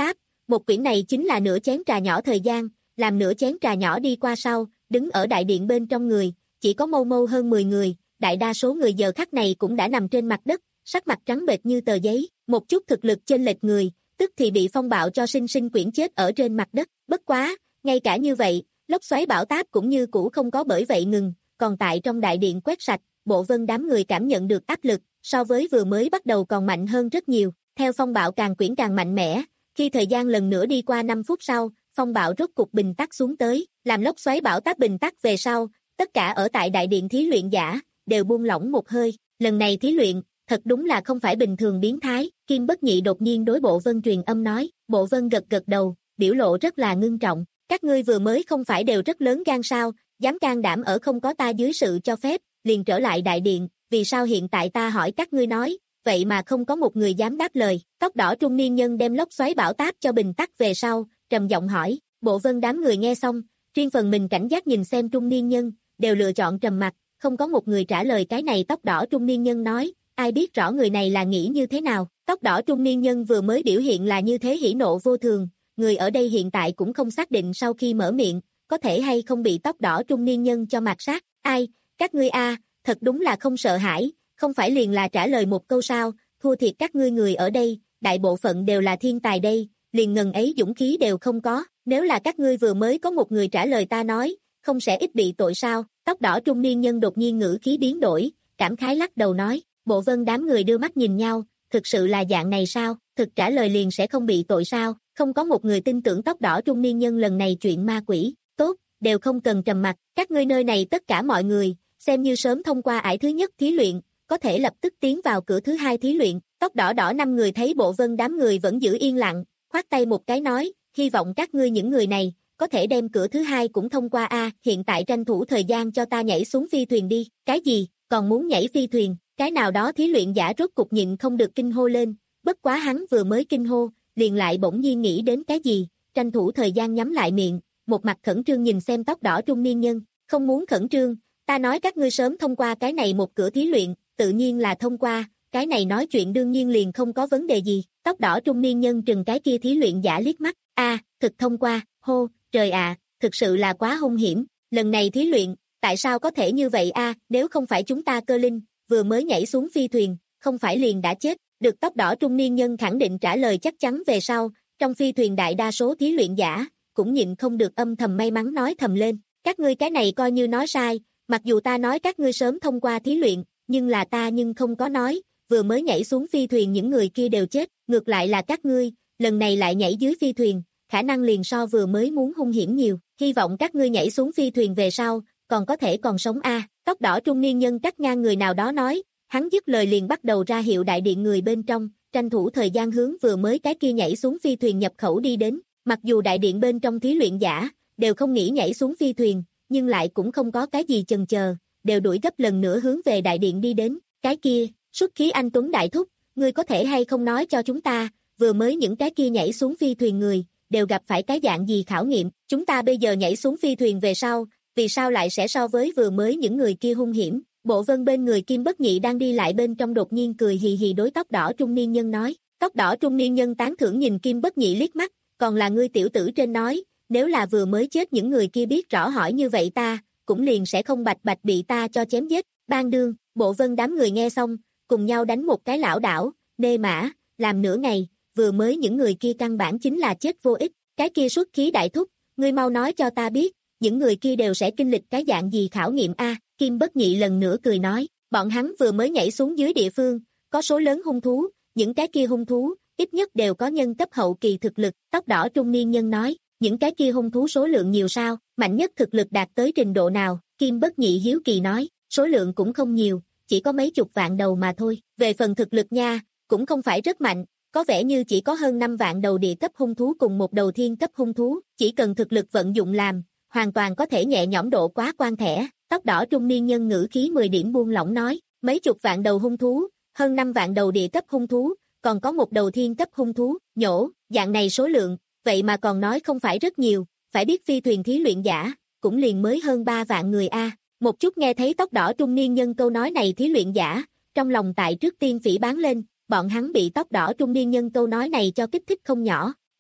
một quyển này chính là nửa chén trà nhỏ thời gian, làm nửa chén trà nhỏ đi qua sau, đứng ở đại điện bên trong người, chỉ có mâu mâu hơn mười người, đại đa số người giờ khắc này cũng đã nằm trên mặt đất, sắc mặt trắng bệch như tờ giấy, một chút thực lực chênh lệch người, tức thì bị phong bạo cho sinh sinh quyển chết ở trên mặt đất, bất quá, ngay cả như vậy, lốc xoáy bão táp cũng như cũ không có bởi vậy ngừng, còn tại trong đại điện quét sạch, Bộ Vân đám người cảm nhận được áp lực, so với vừa mới bắt đầu còn mạnh hơn rất nhiều, theo phong bạo càng quyển càng mạnh mẽ, khi thời gian lần nữa đi qua năm phút sau, phong bạo rốt cục bình tắc xuống tới, làm lốc xoáy bão táp bình tắc về sau, tất cả ở tại đại điện thí luyện giả, đều buông lỏng một hơi, lần này thí luyện, thật đúng là không phải bình thường biến thái, Kim Bất Nhị đột nhiên đối Bộ Vân truyền âm nói, Bộ Vân gật gật đầu, biểu lộ rất là ngưng trọng, các ngươi vừa mới không phải đều rất lớn gan sao, dám can đảm ở không có ta dưới sự cho phép, liền trở lại đại điện, vì sao hiện tại ta hỏi các ngươi nói, vậy mà không có một người dám đáp lời, tóc đỏ trung niên nhân đem lốc xoáy bão táp cho bình tắc về sau, trầm giọng hỏi, Bộ Vân đám người nghe xong, riêng phần mình cảnh giác nhìn xem trung niên nhân, đều lựa chọn trầm mặc, không có một người trả lời cái này tóc đỏ trung niên nhân nói, ai biết rõ người này là nghĩ như thế nào, tóc đỏ trung niên nhân vừa mới biểu hiện là như thế hỉ nộ vô thường, người ở đây hiện tại cũng không xác định sau khi mở miệng, có thể hay không bị tóc đỏ trung niên nhân cho mạt sát, ai, các ngươi a, thật đúng là không sợ hãi, không phải liền là trả lời một câu sao, thua thiệt các ngươi người ở đây, đại bộ phận đều là thiên tài đây, liền ngần ấy dũng khí đều không có, nếu là các ngươi vừa mới có một người trả lời ta nói, không sẽ ít bị tội sao, tóc đỏ trung niên nhân đột nhiên ngữ khí biến đổi, cảm khái lắc đầu nói, Bộ Vân đám người đưa mắt nhìn nhau, thực sự là dạng này sao, thực trả lời liền sẽ không bị tội sao, không có một người tin tưởng tóc đỏ trung niên nhân lần này chuyện ma quỷ, tốt, đều không cần trầm mặc, các ngươi nơi này tất cả mọi người, xem như sớm thông qua ải thứ nhất thí luyện, có thể lập tức tiến vào cửa thứ hai thí luyện, tóc đỏ đỏ năm người thấy Bộ Vân đám người vẫn giữ yên lặng, khoát tay một cái nói, hy vọng các ngươi những người này, có thể đem cửa thứ hai cũng thông qua a, hiện tại tranh thủ thời gian cho ta nhảy xuống phi thuyền đi, cái gì, còn muốn nhảy phi thuyền, cái nào đó thí luyện giả rốt cục nhịn không được kinh hô lên, bất quá hắn vừa mới kinh hô, liền lại bỗng nhiên nghĩ đến cái gì, tranh thủ thời gian nhắm lại miệng, một mặt khẩn trương nhìn xem tóc đỏ trung niên nhân, không muốn khẩn trương, ta nói các ngươi sớm thông qua cái này một cửa thí luyện, tự nhiên là thông qua, cái này nói chuyện đương nhiên liền không có vấn đề gì, tóc đỏ trung niên nhân trừng cái kia thí luyện giả liếc mắt, a, thực thông qua, hô, trời ạ, thực sự là quá hung hiểm, lần này thí luyện, tại sao có thể như vậy a, nếu không phải chúng ta cơ linh, vừa mới nhảy xuống phi thuyền, không phải liền đã chết, được tóc đỏ trung niên nhân khẳng định trả lời chắc chắn về sau, trong phi thuyền đại đa số thí luyện giả, cũng nhịn không được âm thầm may mắn nói thầm lên, các ngươi cái này coi như nói sai, mặc dù ta nói các ngươi sớm thông qua thí luyện, nhưng là ta nhưng không có nói, vừa mới nhảy xuống phi thuyền những người kia đều chết, ngược lại là các ngươi, lần này lại nhảy dưới phi thuyền, khả năng liền so vừa mới muốn hung hiểm nhiều, hy vọng các ngươi nhảy xuống phi thuyền về sau, còn có thể còn sống a. Tóc đỏ trung niên nhân cắt ngang người nào đó nói, hắn dứt lời liền bắt đầu ra hiệu đại điện người bên trong, tranh thủ thời gian hướng vừa mới cái kia nhảy xuống phi thuyền nhập khẩu đi đến, mặc dù đại điện bên trong thí luyện giả, đều không nghĩ nhảy xuống phi thuyền, nhưng lại cũng không có cái gì chần chờ, đều đuổi gấp lần nữa hướng về đại điện đi đến, cái kia, xuất khí anh Tuấn Đại Thúc, ngươi có thể hay không nói cho chúng ta, vừa mới những cái kia nhảy xuống phi thuyền người, đều gặp phải cái dạng gì khảo nghiệm, chúng ta bây giờ nhảy xuống phi thuyền về sau, vì sao lại sẽ so với vừa mới những người kia hung hiểm, Bộ Vân bên người Kim Bất Nhị đang đi lại bên trong đột nhiên cười hì hì đối tóc đỏ trung niên nhân nói, tóc đỏ trung niên nhân tán thưởng nhìn Kim Bất Nhị liếc mắt, còn là ngươi tiểu tử trên nói, nếu là vừa mới chết những người kia biết rõ hỏi như vậy ta, cũng liền sẽ không bạch bạch bị ta cho chém giết, ban đương, Bộ Vân đám người nghe xong, cùng nhau đánh một cái lảo đảo, nê mã, làm nửa ngày, vừa mới những người kia căn bản chính là chết vô ích, cái kia xuất khí đại thúc, ngươi mau nói cho ta biết, những người kia đều sẽ kinh lịch cái dạng gì khảo nghiệm a, Kim Bất Nhị lần nữa cười nói, bọn hắn vừa mới nhảy xuống dưới địa phương, có số lớn hung thú, những cái kia hung thú, ít nhất đều có nhân cấp hậu kỳ thực lực, tóc đỏ trung niên nhân nói, những cái kia hung thú số lượng nhiều sao, mạnh nhất thực lực đạt tới trình độ nào, Kim Bất Nhị hiếu kỳ nói, số lượng cũng không nhiều, chỉ có mấy chục vạn đầu mà thôi, về phần thực lực nha, cũng không phải rất mạnh, có vẻ như chỉ có hơn năm vạn đầu địa cấp hung thú cùng một đầu thiên cấp hung thú, chỉ cần thực lực vận dụng làm, hoàn toàn có thể nhẹ nhõm độ quá quan thẻ, tóc đỏ trung niên nhân ngữ khí mười điểm buông lỏng nói, mấy chục vạn đầu hung thú, hơn năm vạn đầu địa cấp hung thú, còn có một đầu thiên cấp hung thú, nhổ, dạng này số lượng, vậy mà còn nói không phải rất nhiều, phải biết phi thuyền thí luyện giả, cũng liền mới hơn ba vạn người a. Một chút nghe thấy tóc đỏ trung niên nhân câu nói này thí luyện giả, trong lòng tại trước tiên phỉ báng lên, bọn hắn bị tóc đỏ trung niên nhân câu nói này cho kích thích không nhỏ,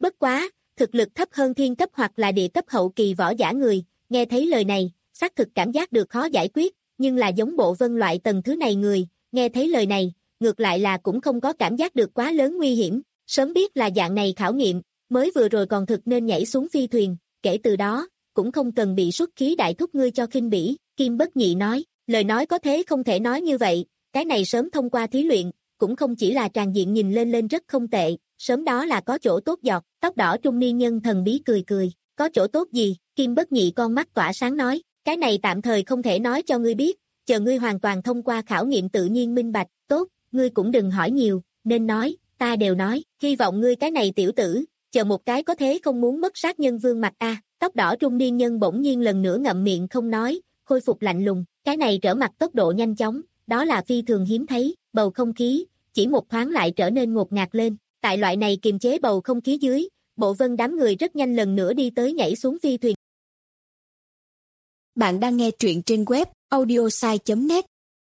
Bất quá, thực lực thấp hơn thiên cấp hoặc là địa cấp hậu kỳ võ giả người, nghe thấy lời này, xác thực cảm giác được khó giải quyết, nhưng là giống Bộ Vân loại tầng thứ này người, nghe thấy lời này, ngược lại là cũng không có cảm giác được quá lớn nguy hiểm, sớm biết là dạng này khảo nghiệm, mới vừa rồi còn thực nên nhảy xuống phi thuyền, kể từ đó, cũng không cần bị xuất khí đại thúc ngươi cho khinh bỉ, Kim Bất Nhị nói, lời nói có thế không thể nói như vậy, cái này sớm thông qua thí luyện, cũng không chỉ là tràn diện nhìn lên lên rất không tệ, sớm đó là có chỗ tốt giọt, tóc đỏ trung niên nhân thần bí cười cười, có chỗ tốt gì, Kim Bất Nhị con mắt tỏa sáng nói, cái này tạm thời không thể nói cho ngươi biết, chờ ngươi hoàn toàn thông qua khảo nghiệm tự nhiên minh bạch, tốt, ngươi cũng đừng hỏi nhiều, nên nói, ta đều nói, hy vọng ngươi cái này tiểu tử, chờ một cái có thế không muốn mất sát nhân vương mặt a. Tóc đỏ trung niên nhân bỗng nhiên lần nữa ngậm miệng không nói, khôi phục lạnh lùng, cái này trở mặt tốc độ nhanh chóng, đó là phi thường hiếm thấy, bầu không khí, chỉ một thoáng lại trở nên ngột ngạt lên, tại loại này kiềm chế bầu không khí dưới, Bộ Vân đám người rất nhanh lần nữa đi tới nhảy xuống phi thuyền. Bạn đang nghe truyện trên web audiosai chấm net.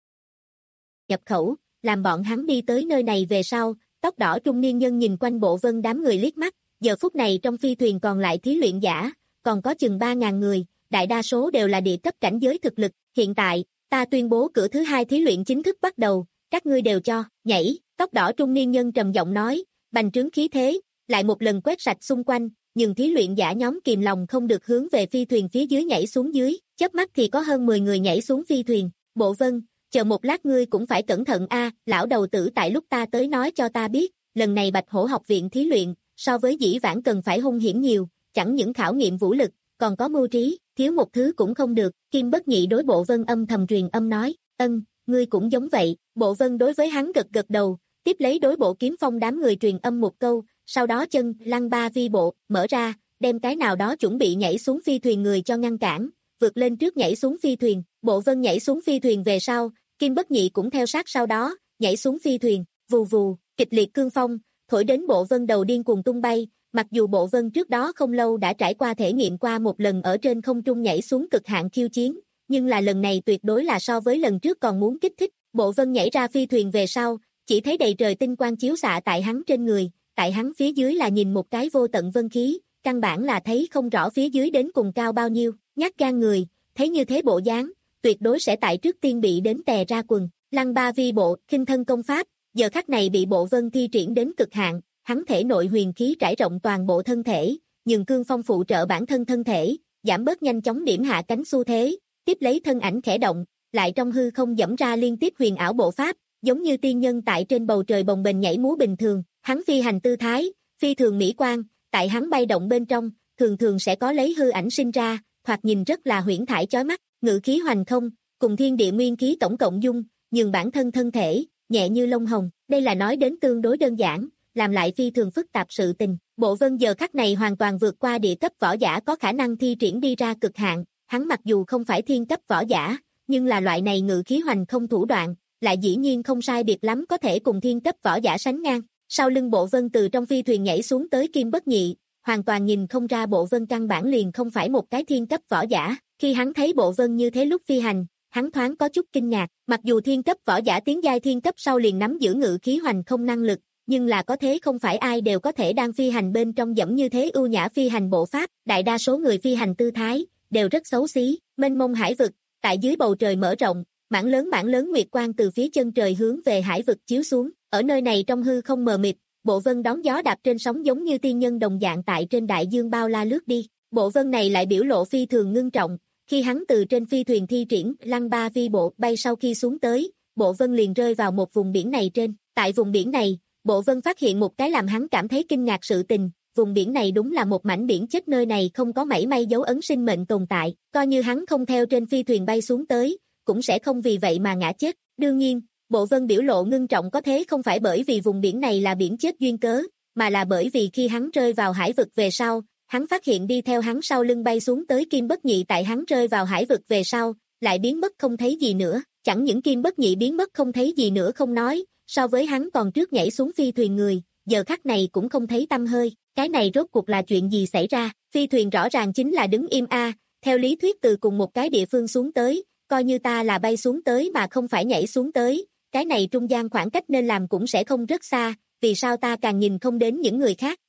Nhập khẩu, làm bọn hắn đi tới nơi này về sau, tóc đỏ trung niên nhân nhìn quanh Bộ Vân đám người liếc mắt, giờ phút này trong phi thuyền còn lại thí luyện giả, còn có chừng ba ngàn người, đại đa số đều là địa cấp cảnh giới thực lực, hiện tại, ta tuyên bố cửa thứ hai thí luyện chính thức bắt đầu, các ngươi đều cho, nhảy, tóc đỏ trung niên nhân trầm giọng nói, bành trướng khí thế, lại một lần quét sạch xung quanh, nhưng thí luyện giả nhóm kìm lòng không được hướng về phi thuyền phía dưới nhảy xuống dưới, chớp mắt thì có hơn mười người nhảy xuống phi thuyền, Bộ Vân, chờ một lát ngươi cũng phải cẩn thận a, lão đầu tử tại lúc ta tới nói cho ta biết, lần này Bạch Hổ học viện thí luyện, so với dĩ vãng cần phải hung hiểm nhiều, chẳng những khảo nghiệm vũ lực, còn có mưu trí, thiếu một thứ cũng không được, Kim Bất Nhị đối Bộ Vân âm thầm truyền âm nói, ân, ngươi cũng giống vậy, Bộ Vân đối với hắn gật gật đầu, tiếp lấy đối Bộ Kiếm Phong đám người truyền âm một câu, sau đó chân lăng ba vi bộ, mở ra, đem cái nào đó chuẩn bị nhảy xuống phi thuyền người cho ngăn cản, vượt lên trước nhảy xuống phi thuyền, Bộ Vân nhảy xuống phi thuyền về sau, Kim Bất Nhị cũng theo sát sau đó, nhảy xuống phi thuyền, vù vù, kịch liệt cương phong, thổi đến Bộ Vân đầu điên cuồng tung bay, mặc dù Bộ Vân trước đó không lâu đã trải qua thể nghiệm qua một lần ở trên không trung nhảy xuống cực hạn khiêu chiến, nhưng là lần này tuyệt đối là so với lần trước còn muốn kích thích, Bộ Vân nhảy ra phi thuyền về sau, chỉ thấy đầy trời tinh quang chiếu xạ tại hắn trên người, tại hắn phía dưới là nhìn một cái vô tận vân khí, căn bản là thấy không rõ phía dưới đến cùng cao bao nhiêu, nhát gan người, thấy như thế bộ dáng, tuyệt đối sẽ tại trước tiên bị đến tè ra quần, lăng ba vi bộ, khinh thân công pháp, giờ khắc này bị Bộ Vân thi triển đến cực hạn, hắn thể nội huyền khí trải rộng toàn bộ thân thể, nhưng cương phong phụ trợ bản thân thân thể, giảm bớt nhanh chóng điểm hạ cánh xu thế, tiếp lấy thân ảnh khẽ động, lại trong hư không dẫm ra liên tiếp huyền ảo bộ pháp, giống như tiên nhân tại trên bầu trời bồng bềnh nhảy múa bình thường, hắn phi hành tư thái, phi thường mỹ quan, tại hắn bay động bên trong, thường thường sẽ có lấy hư ảnh sinh ra, thoạt nhìn rất là huyễn thải chói mắt, ngự khí hoành không, cùng thiên địa nguyên khí tổng cộng dung, nhường bản thân thân thể, nhẹ như lông hồng, đây là nói đến tương đối đơn giản, làm lại phi thường phức tạp sự tình. Bộ Vân giờ khắc này hoàn toàn vượt qua địa cấp võ giả có khả năng thi triển đi ra cực hạn, hắn mặc dù không phải thiên cấp võ giả, nhưng là loại này ngự khí hoành không thủ đoạn, lại dĩ nhiên không sai biệt lắm có thể cùng thiên cấp võ giả sánh ngang. Sau lưng Bộ Vân từ trong phi thuyền nhảy xuống tới Kim Bất Nhị, hoàn toàn nhìn không ra Bộ Vân căn bản liền không phải một cái thiên cấp võ giả, khi hắn thấy Bộ Vân như thế lúc phi hành, hắn thoáng có chút kinh ngạc, mặc dù thiên cấp võ giả tiến giai thiên cấp sau liền nắm giữ ngự khí hoành không năng lực, nhưng là có thế không phải ai đều có thể đang phi hành bên trong dẫm như thế ưu nhã phi hành bộ pháp, đại đa số người phi hành tư thái đều rất xấu xí, mênh mông hải vực, tại dưới bầu trời mở rộng, mảng lớn mảng lớn nguyệt quang từ phía chân trời hướng về hải vực chiếu xuống, ở nơi này trong hư không mờ mịt, Bộ Vân đón gió đạp trên sóng giống như tiên nhân đồng dạng tại trên đại dương bao la lướt đi, Bộ Vân này lại biểu lộ phi thường ngưng trọng, khi hắn từ trên phi thuyền thi triển lăng ba vi bộ bay sau khi xuống tới, Bộ Vân liền rơi vào một vùng biển này trên, tại vùng biển này, Bộ Vân phát hiện một cái làm hắn cảm thấy kinh ngạc sự tình, vùng biển này đúng là một mảnh biển chết, nơi này không có mảy may dấu ấn sinh mệnh tồn tại, coi như hắn không theo trên phi thuyền bay xuống tới, cũng sẽ không vì vậy mà ngã chết. Đương nhiên, Bộ Vân biểu lộ ngưng trọng có thế không phải bởi vì vùng biển này là biển chết duyên cớ, mà là bởi vì khi hắn rơi vào hải vực về sau, hắn phát hiện đi theo hắn sau lưng bay xuống tới Kim Bất Nhị tại hắn rơi vào hải vực về sau, lại biến mất không thấy gì nữa, chẳng những Kim Bất Nhị biến mất không thấy gì nữa không nói, so với hắn còn trước nhảy xuống phi thuyền người, giờ khắc này cũng không thấy tăm hơi, cái này rốt cuộc là chuyện gì xảy ra, phi thuyền rõ ràng chính là đứng im a, theo lý thuyết từ cùng một cái địa phương xuống tới, coi như ta là bay xuống tới mà không phải nhảy xuống tới, cái này trung gian khoảng cách nên làm cũng sẽ không rất xa, vì sao ta càng nhìn không đến những người khác,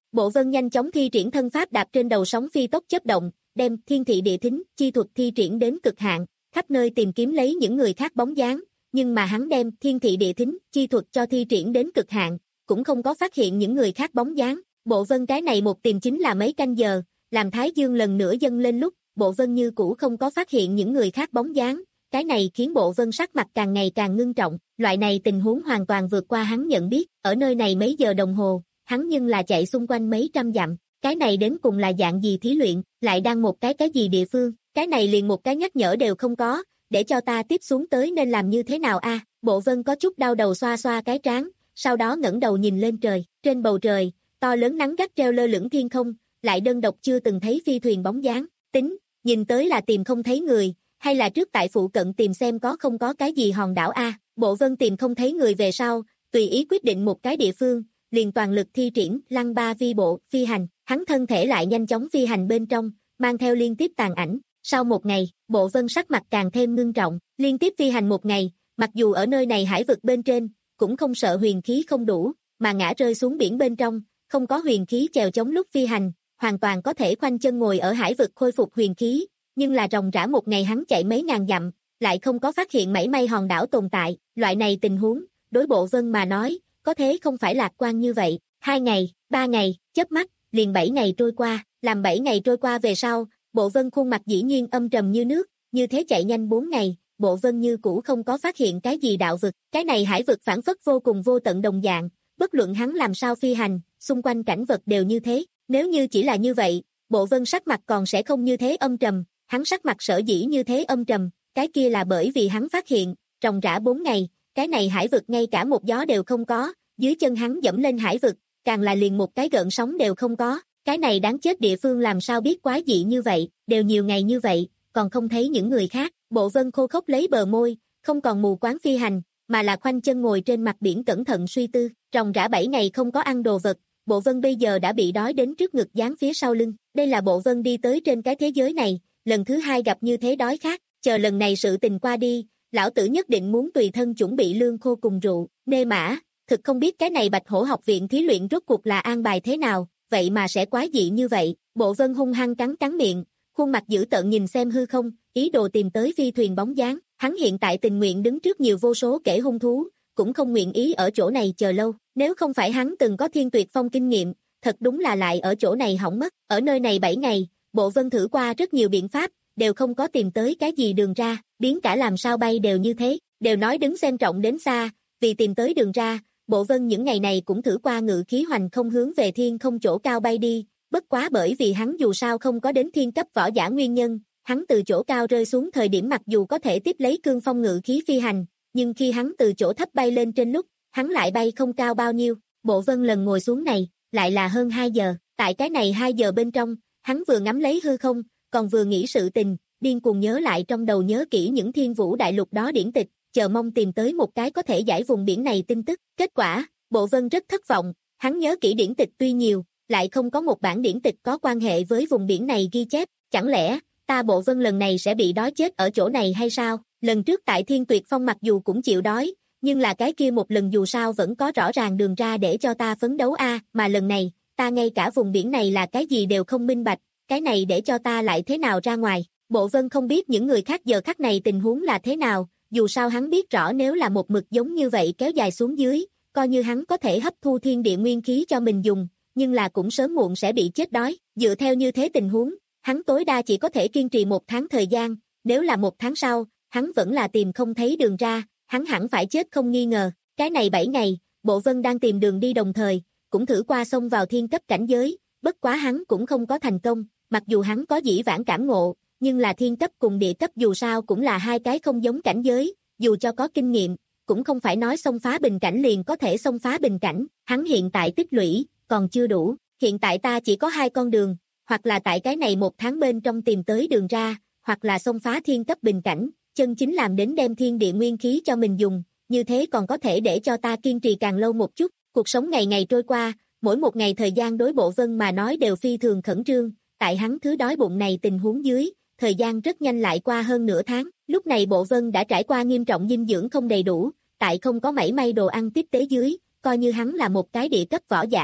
Bộ Vân nhanh chóng thi triển thân pháp đạp trên đầu sóng phi tốc chớp động, đem thiên thị địa thính chi thuật thi triển đến cực hạn, khắp nơi tìm kiếm lấy những người khác bóng dáng, nhưng mà hắn đem thiên thị địa thính chi thuật cho thi triển đến cực hạn, cũng không có phát hiện những người khác bóng dáng. Bộ Vân cái này một tìm chính là mấy canh giờ, làm Thái Dương lần nữa dâng lên lúc, Bộ Vân như cũ không có phát hiện những người khác bóng dáng, cái này khiến Bộ Vân sắc mặt càng ngày càng ngưng trọng, loại này tình huống hoàn toàn vượt qua hắn nhận biết, ở nơi này mấy giờ đồng hồ, hắn nhưng là chạy xung quanh mấy trăm dặm, cái này đến cùng là dạng gì thí luyện, lại đang một cái cái gì địa phương, cái này liền một cái nhắc nhở đều không có, để cho ta tiếp xuống tới nên làm như thế nào a? Bộ Vân có chút đau đầu xoa xoa cái trán, sau đó ngẩng đầu nhìn lên trời, trên bầu trời, to lớn nắng gắt treo lơ lửng thiên không, lại đơn độc chưa từng thấy phi thuyền bóng dáng, tính, nhìn tới là tìm không thấy người, hay là trước tại phụ cận tìm xem có không có cái gì hòn đảo a? Bộ Vân tìm không thấy người về sau, tùy ý quyết định một cái địa phương, liền toàn lực thi triển lăng ba vi bộ, phi hành, hắn thân thể lại nhanh chóng phi hành bên trong, mang theo liên tiếp tàn ảnh. Sau một ngày, Bộ Vân sắc mặt càng thêm ngưng trọng, liên tiếp phi hành một ngày, mặc dù ở nơi này hải vực bên trên, cũng không sợ huyền khí không đủ, mà ngã rơi xuống biển bên trong, không có huyền khí chèo chống lúc phi hành, hoàn toàn có thể khoanh chân ngồi ở hải vực khôi phục huyền khí, nhưng là ròng rã một ngày hắn chạy mấy ngàn dặm, lại không có phát hiện mảy may hòn đảo tồn tại, loại này tình huống, đối Bộ Vân mà nói, có thế không phải lạc quan như vậy, hai ngày, ba ngày, chớp mắt, liền bảy ngày trôi qua, làm bảy ngày trôi qua về sau, Bộ Vân khuôn mặt dĩ nhiên âm trầm như nước, như thế chạy nhanh bốn ngày, Bộ Vân như cũ không có phát hiện cái gì đạo vực, cái này hải vực phản phất vô cùng vô tận đồng dạng, bất luận hắn làm sao phi hành, xung quanh cảnh vật đều như thế, nếu như chỉ là như vậy, Bộ Vân sắc mặt còn sẽ không như thế âm trầm, hắn sắc mặt sở dĩ như thế âm trầm, cái kia là bởi vì hắn phát hiện, ròng rã bốn ngày, cái này hải vực ngay cả một gió đều không có, dưới chân hắn dẫm lên hải vực, càng là liền một cái gợn sóng đều không có, cái này đáng chết địa phương làm sao biết quá dị như vậy, đều nhiều ngày như vậy, còn không thấy những người khác, Bộ Vân khô khốc lấy bờ môi, không còn mù quáng phi hành, mà là khoanh chân ngồi trên mặt biển cẩn thận suy tư, ròng rã bảy ngày không có ăn đồ vật, Bộ Vân bây giờ đã bị đói đến trước ngực dán phía sau lưng, đây là Bộ Vân đi tới trên cái thế giới này, lần thứ hai gặp như thế đói khát, chờ lần này sự tình qua đi, lão tử nhất định muốn tùy thân chuẩn bị lương khô cùng rượu, nê mã, thực không biết cái này Bạch Hổ học viện thí luyện rốt cuộc là an bài thế nào, vậy mà sẽ quá dị như vậy, Bộ Vân hung hăng cắn cắn miệng, khuôn mặt dữ tợn nhìn xem hư không, ý đồ tìm tới phi thuyền bóng dáng, hắn hiện tại tình nguyện đứng trước nhiều vô số kẻ hung thú, cũng không nguyện ý ở chỗ này chờ lâu, nếu không phải hắn từng có thiên tuyệt phong kinh nghiệm, thật đúng là lại ở chỗ này hỏng mất, ở nơi này bảy ngày, Bộ Vân thử qua rất nhiều biện pháp, đều không có tìm tới cái gì đường ra, biến cả làm sao bay đều như thế, đều nói đứng xem trọng đến xa, vì tìm tới đường ra, Bộ Vân những ngày này cũng thử qua ngự khí hoành không hướng về thiên không chỗ cao bay đi, bất quá bởi vì hắn dù sao không có đến thiên cấp võ giả nguyên nhân, hắn từ chỗ cao rơi xuống thời điểm mặc dù có thể tiếp lấy cương phong ngự khí phi hành, nhưng khi hắn từ chỗ thấp bay lên trên lúc, hắn lại bay không cao bao nhiêu, Bộ Vân lần ngồi xuống này, lại là hơn hai giờ, tại cái này hai giờ bên trong, hắn vừa ngắm lấy hư không, còn vừa nghĩ sự tình, điên cuồng nhớ lại trong đầu nhớ kỹ những thiên vũ đại lục đó điển tịch, chờ mong tìm tới một cái có thể giải vùng biển này tin tức. Kết quả, Bộ Vân rất thất vọng, hắn nhớ kỹ điển tịch tuy nhiều, lại không có một bản điển tịch có quan hệ với vùng biển này ghi chép, chẳng lẽ, ta Bộ Vân lần này sẽ bị đói chết ở chỗ này hay sao? Lần trước tại Thiên Tuyệt Phong mặc dù cũng chịu đói, nhưng là cái kia một lần dù sao vẫn có rõ ràng đường ra để cho ta phấn đấu a, mà lần này, ta ngay cả vùng biển này là cái gì đều không minh bạch, cái này để cho ta lại thế nào ra ngoài? Bộ Vân không biết những người khác giờ khắc này tình huống là thế nào, dù sao hắn biết rõ nếu là một mực giống như vậy kéo dài xuống dưới, coi như hắn có thể hấp thu thiên địa nguyên khí cho mình dùng, nhưng là cũng sớm muộn sẽ bị chết đói, dựa theo như thế tình huống, hắn tối đa chỉ có thể kiên trì một tháng thời gian, nếu là một tháng sau, hắn vẫn là tìm không thấy đường ra, hắn hẳn phải chết không nghi ngờ, cái này bảy ngày, Bộ Vân đang tìm đường đi đồng thời, cũng thử qua xông vào thiên cấp cảnh giới, bất quá hắn cũng không có thành công, mặc dù hắn có dĩ vãng cảm ngộ, nhưng là thiên cấp cùng địa cấp dù sao cũng là hai cái không giống cảnh giới, dù cho có kinh nghiệm, cũng không phải nói xông phá bình cảnh liền có thể xông phá bình cảnh, hắn hiện tại tích lũy, còn chưa đủ, hiện tại ta chỉ có hai con đường, hoặc là tại cái này một tháng bên trong tìm tới đường ra, hoặc là xông phá thiên cấp bình cảnh, chân chính làm đến đem thiên địa nguyên khí cho mình dùng, như thế còn có thể để cho ta kiên trì càng lâu một chút, cuộc sống ngày ngày trôi qua, mỗi một ngày thời gian đối Bộ Vân mà nói đều phi thường khẩn trương, tại hắn thứ đói bụng này tình huống dưới, thời gian rất nhanh lại qua hơn nửa tháng, lúc này Bộ Vân đã trải qua nghiêm trọng dinh dưỡng không đầy đủ, tại không có mảy may đồ ăn tiếp tế dưới, coi như hắn là một cái địa cấp võ giả,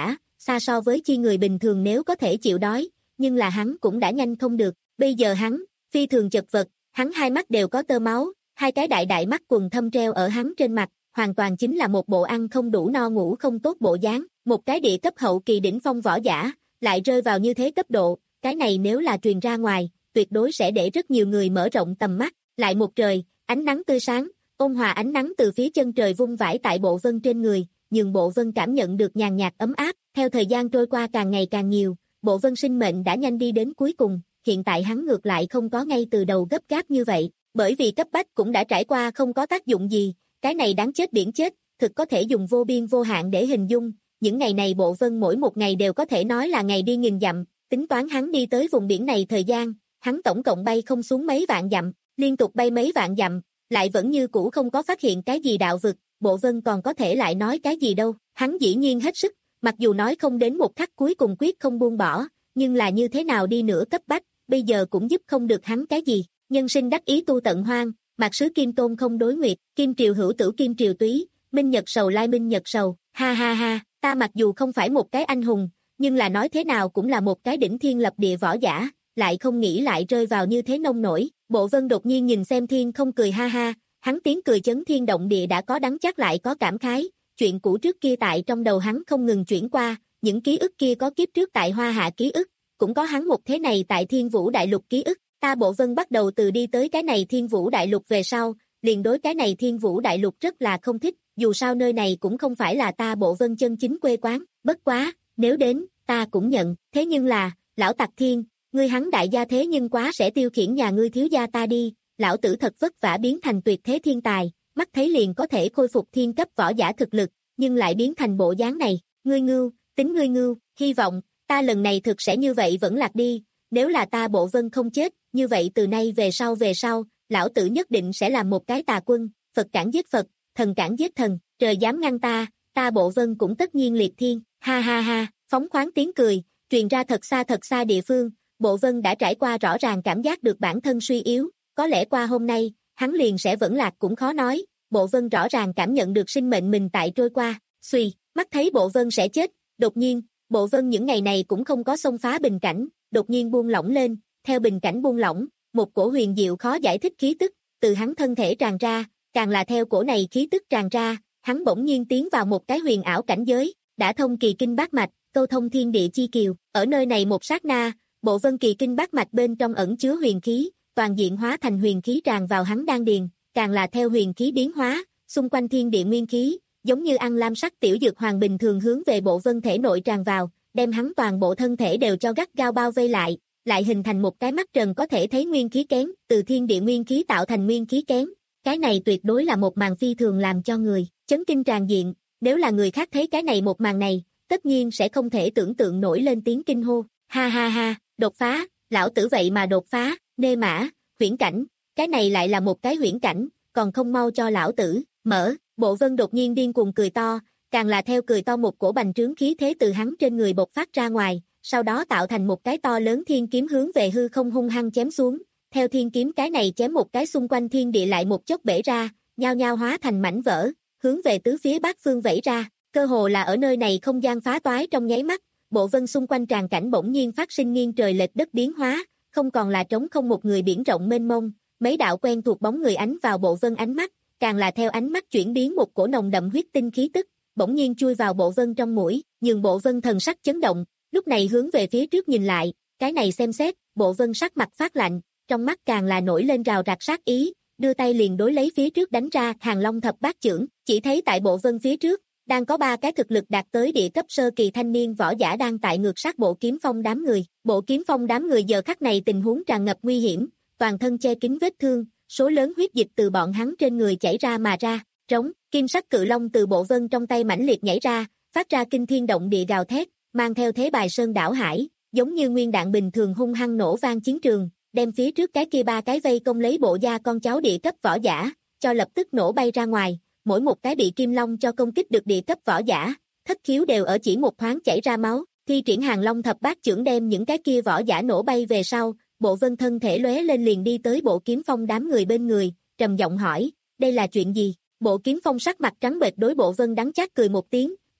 xa so với chi người bình thường nếu có thể chịu đói, nhưng là hắn cũng đã nhanh không được, bây giờ hắn, phi thường chật vật, hắn hai mắt đều có tơ máu, hai cái đại đại mắt quầng thâm treo ở hắn trên mặt, hoàn toàn chính là một bộ ăn không đủ no ngủ không tốt bộ dáng, một cái địa cấp hậu kỳ đỉnh phong võ giả, lại rơi vào như thế cấp độ, cái này nếu là truyền ra ngoài, tuyệt đối sẽ để rất nhiều người mở rộng tầm mắt, lại một trời, ánh nắng tươi sáng, ôn hòa ánh nắng từ phía chân trời vung vãi tại Bộ Vân trên người, nhường Bộ Vân cảm nhận được nhàn nhạt ấm áp, theo thời gian trôi qua càng ngày càng nhiều, Bộ Vân sinh mệnh đã nhanh đi đến cuối cùng, hiện tại hắn ngược lại không có ngay từ đầu gấp gáp như vậy, bởi vì cấp bách cũng đã trải qua không có tác dụng gì, cái này đáng chết biển chết, thực có thể dùng vô biên vô hạn để hình dung, những ngày này Bộ Vân mỗi một ngày đều có thể nói là ngày đi nghìn dặm, tính toán hắn đi tới vùng biển này thời gian, hắn tổng cộng bay không xuống mấy vạn dặm, liên tục bay mấy vạn dặm, lại vẫn như cũ không có phát hiện cái gì đạo vực, Bộ Vân còn có thể lại nói cái gì đâu, hắn dĩ nhiên hết sức, mặc dù nói không đến một khắc cuối cùng quyết không buông bỏ, nhưng là như thế nào đi nữa cấp bách, bây giờ cũng giúp không được hắn cái gì, nhân sinh đắc ý tu tận hoang, mạc sứ kim tôn không đối nguyệt, kim triều hữu tử kim triều túy, minh nhật sầu lai minh nhật sầu, ha ha ha, ta mặc dù không phải một cái anh hùng, nhưng là nói thế nào cũng là một cái đỉnh thiên lập địa võ giả, lại không nghĩ lại rơi vào như thế nông nổi, Bộ Vân đột nhiên nhìn xem thiên không cười ha ha, hắn tiếng cười chấn thiên động địa đã có đắng chắc lại có cảm khái, chuyện cũ trước kia tại trong đầu hắn không ngừng chuyển qua, những ký ức kia có kiếp trước tại Hoa Hạ ký ức, cũng có hắn một thế này tại Thiên Vũ Đại Lục ký ức, ta Bộ Vân bắt đầu từ đi tới cái này Thiên Vũ Đại Lục về sau, liền đối cái này Thiên Vũ Đại Lục rất là không thích, dù sao nơi này cũng không phải là ta Bộ Vân chân chính quê quán, bất quá, nếu đến, ta cũng nhận, thế nhưng là, lão Tặc Thiên, ngươi hắn đại gia thế nhưng quá sẽ tiêu khiển nhà ngươi thiếu gia ta đi, lão tử thật vất vả biến thành tuyệt thế thiên tài, mắt thấy liền có thể khôi phục thiên cấp võ giả thực lực, nhưng lại biến thành bộ dáng này, ngươi ngưu, tính ngươi ngưu, hy vọng, ta lần này thực sẽ như vậy vẫn lạc đi, nếu là ta Bộ Vân không chết, như vậy từ nay về sau về sau, lão tử nhất định sẽ làm một cái tà quân, Phật cản giết Phật, thần cản giết thần, trời dám ngăn ta, ta Bộ Vân cũng tất nhiên liệt thiên, ha ha ha, phóng khoáng tiếng cười, truyền ra thật xa thật xa địa phương, Bộ Vân đã trải qua rõ ràng cảm giác được bản thân suy yếu, có lẽ qua hôm nay, hắn liền sẽ vẫn lạc cũng khó nói, Bộ Vân rõ ràng cảm nhận được sinh mệnh mình tại trôi qua, suy, mắt thấy Bộ Vân sẽ chết, đột nhiên, Bộ Vân những ngày này cũng không có xông phá bình cảnh, đột nhiên buông lỏng lên, theo bình cảnh buông lỏng, một cổ huyền diệu khó giải thích khí tức, từ hắn thân thể tràn ra, càng là theo cổ này khí tức tràn ra, hắn bỗng nhiên tiến vào một cái huyền ảo cảnh giới, đã thông kỳ kinh bát mạch, câu thông thiên địa chi kiều, ở nơi này một sát na, Bộ Vân kỳ kinh bát mạch bên trong ẩn chứa huyền khí, toàn diện hóa thành huyền khí tràn vào hắn đan điền, càng là theo huyền khí biến hóa, xung quanh thiên địa nguyên khí, giống như ăn lam sắc tiểu dược hoàng bình thường hướng về Bộ Vân thể nội tràn vào, đem hắn toàn bộ thân thể đều cho gắt gao bao vây lại, lại hình thành một cái mắt trần có thể thấy nguyên khí kén, từ thiên địa nguyên khí tạo thành nguyên khí kén, cái này tuyệt đối là một màn phi thường làm cho người chấn kinh tràn diện, nếu là người khác thấy cái này một màn này, tất nhiên sẽ không thể tưởng tượng nổi lên tiếng kinh hô, ha ha ha, đột phá, lão tử vậy mà đột phá, nê mã, huyễn cảnh, cái này lại là một cái huyễn cảnh, còn không mau cho lão tử, mở, Bộ Vân đột nhiên điên cuồng cười to, càng là theo cười to một cổ bành trướng khí thế từ hắn trên người bộc phát ra ngoài, sau đó tạo thành một cái to lớn thiên kiếm hướng về hư không hung hăng chém xuống, theo thiên kiếm cái này chém một cái xung quanh thiên địa lại một chốc bể ra, nhao nhao hóa thành mảnh vỡ, hướng về tứ phía bát phương vẩy ra, cơ hồ là ở nơi này không gian phá toái trong nháy mắt, Bộ Vân xung quanh tràn cảnh bỗng nhiên phát sinh nghiêng trời lệch đất biến hóa, không còn là trống không một người biển rộng mênh mông, mấy đạo quen thuộc bóng người ánh vào Bộ Vân ánh mắt, càng là theo ánh mắt chuyển biến một cổ nồng đậm huyết tinh khí tức, bỗng nhiên chui vào Bộ Vân trong mũi, nhường Bộ Vân thần sắc chấn động, lúc này hướng về phía trước nhìn lại, cái này xem xét, Bộ Vân sắc mặt phát lạnh, trong mắt càng là nổi lên rào rạc sát ý, đưa tay liền đối lấy phía trước đánh ra Hàng Long thập bát chưởng, chỉ thấy tại Bộ Vân phía trước, đang có ba cái thực lực đạt tới địa cấp sơ kỳ thanh niên võ giả đang tại ngược sát Bộ Kiếm Phong đám người, Bộ Kiếm Phong đám người giờ khắc này tình huống tràn ngập nguy hiểm, toàn thân che kín vết thương, số lớn huyết dịch từ bọn hắn trên người chảy ra mà ra, trống, kim sắc cự long từ Bộ Vân trong tay mãnh liệt nhảy ra, phát ra kinh thiên động địa gào thét, mang theo thế bài sơn đảo hải, giống như nguyên đạn bình thường hung hăng nổ vang chiến trường, đem phía trước cái kia ba cái vây công lấy Bộ gia con cháu địa cấp võ giả, cho lập tức nổ bay ra ngoài, mỗi một cái bị kim long cho công kích được địa cấp võ giả, thất khiếu đều ở chỉ một thoáng chảy ra máu, thi triển Hàng Long thập bát chưởng đem những cái kia võ giả nổ bay về sau, Bộ Vân thân thể lóe lên liền đi tới Bộ Kiếm Phong đám người bên người, trầm giọng hỏi, đây là chuyện gì? Bộ Kiếm Phong sắc mặt trắng bệch đối Bộ Vân đắng chát cười một tiếng,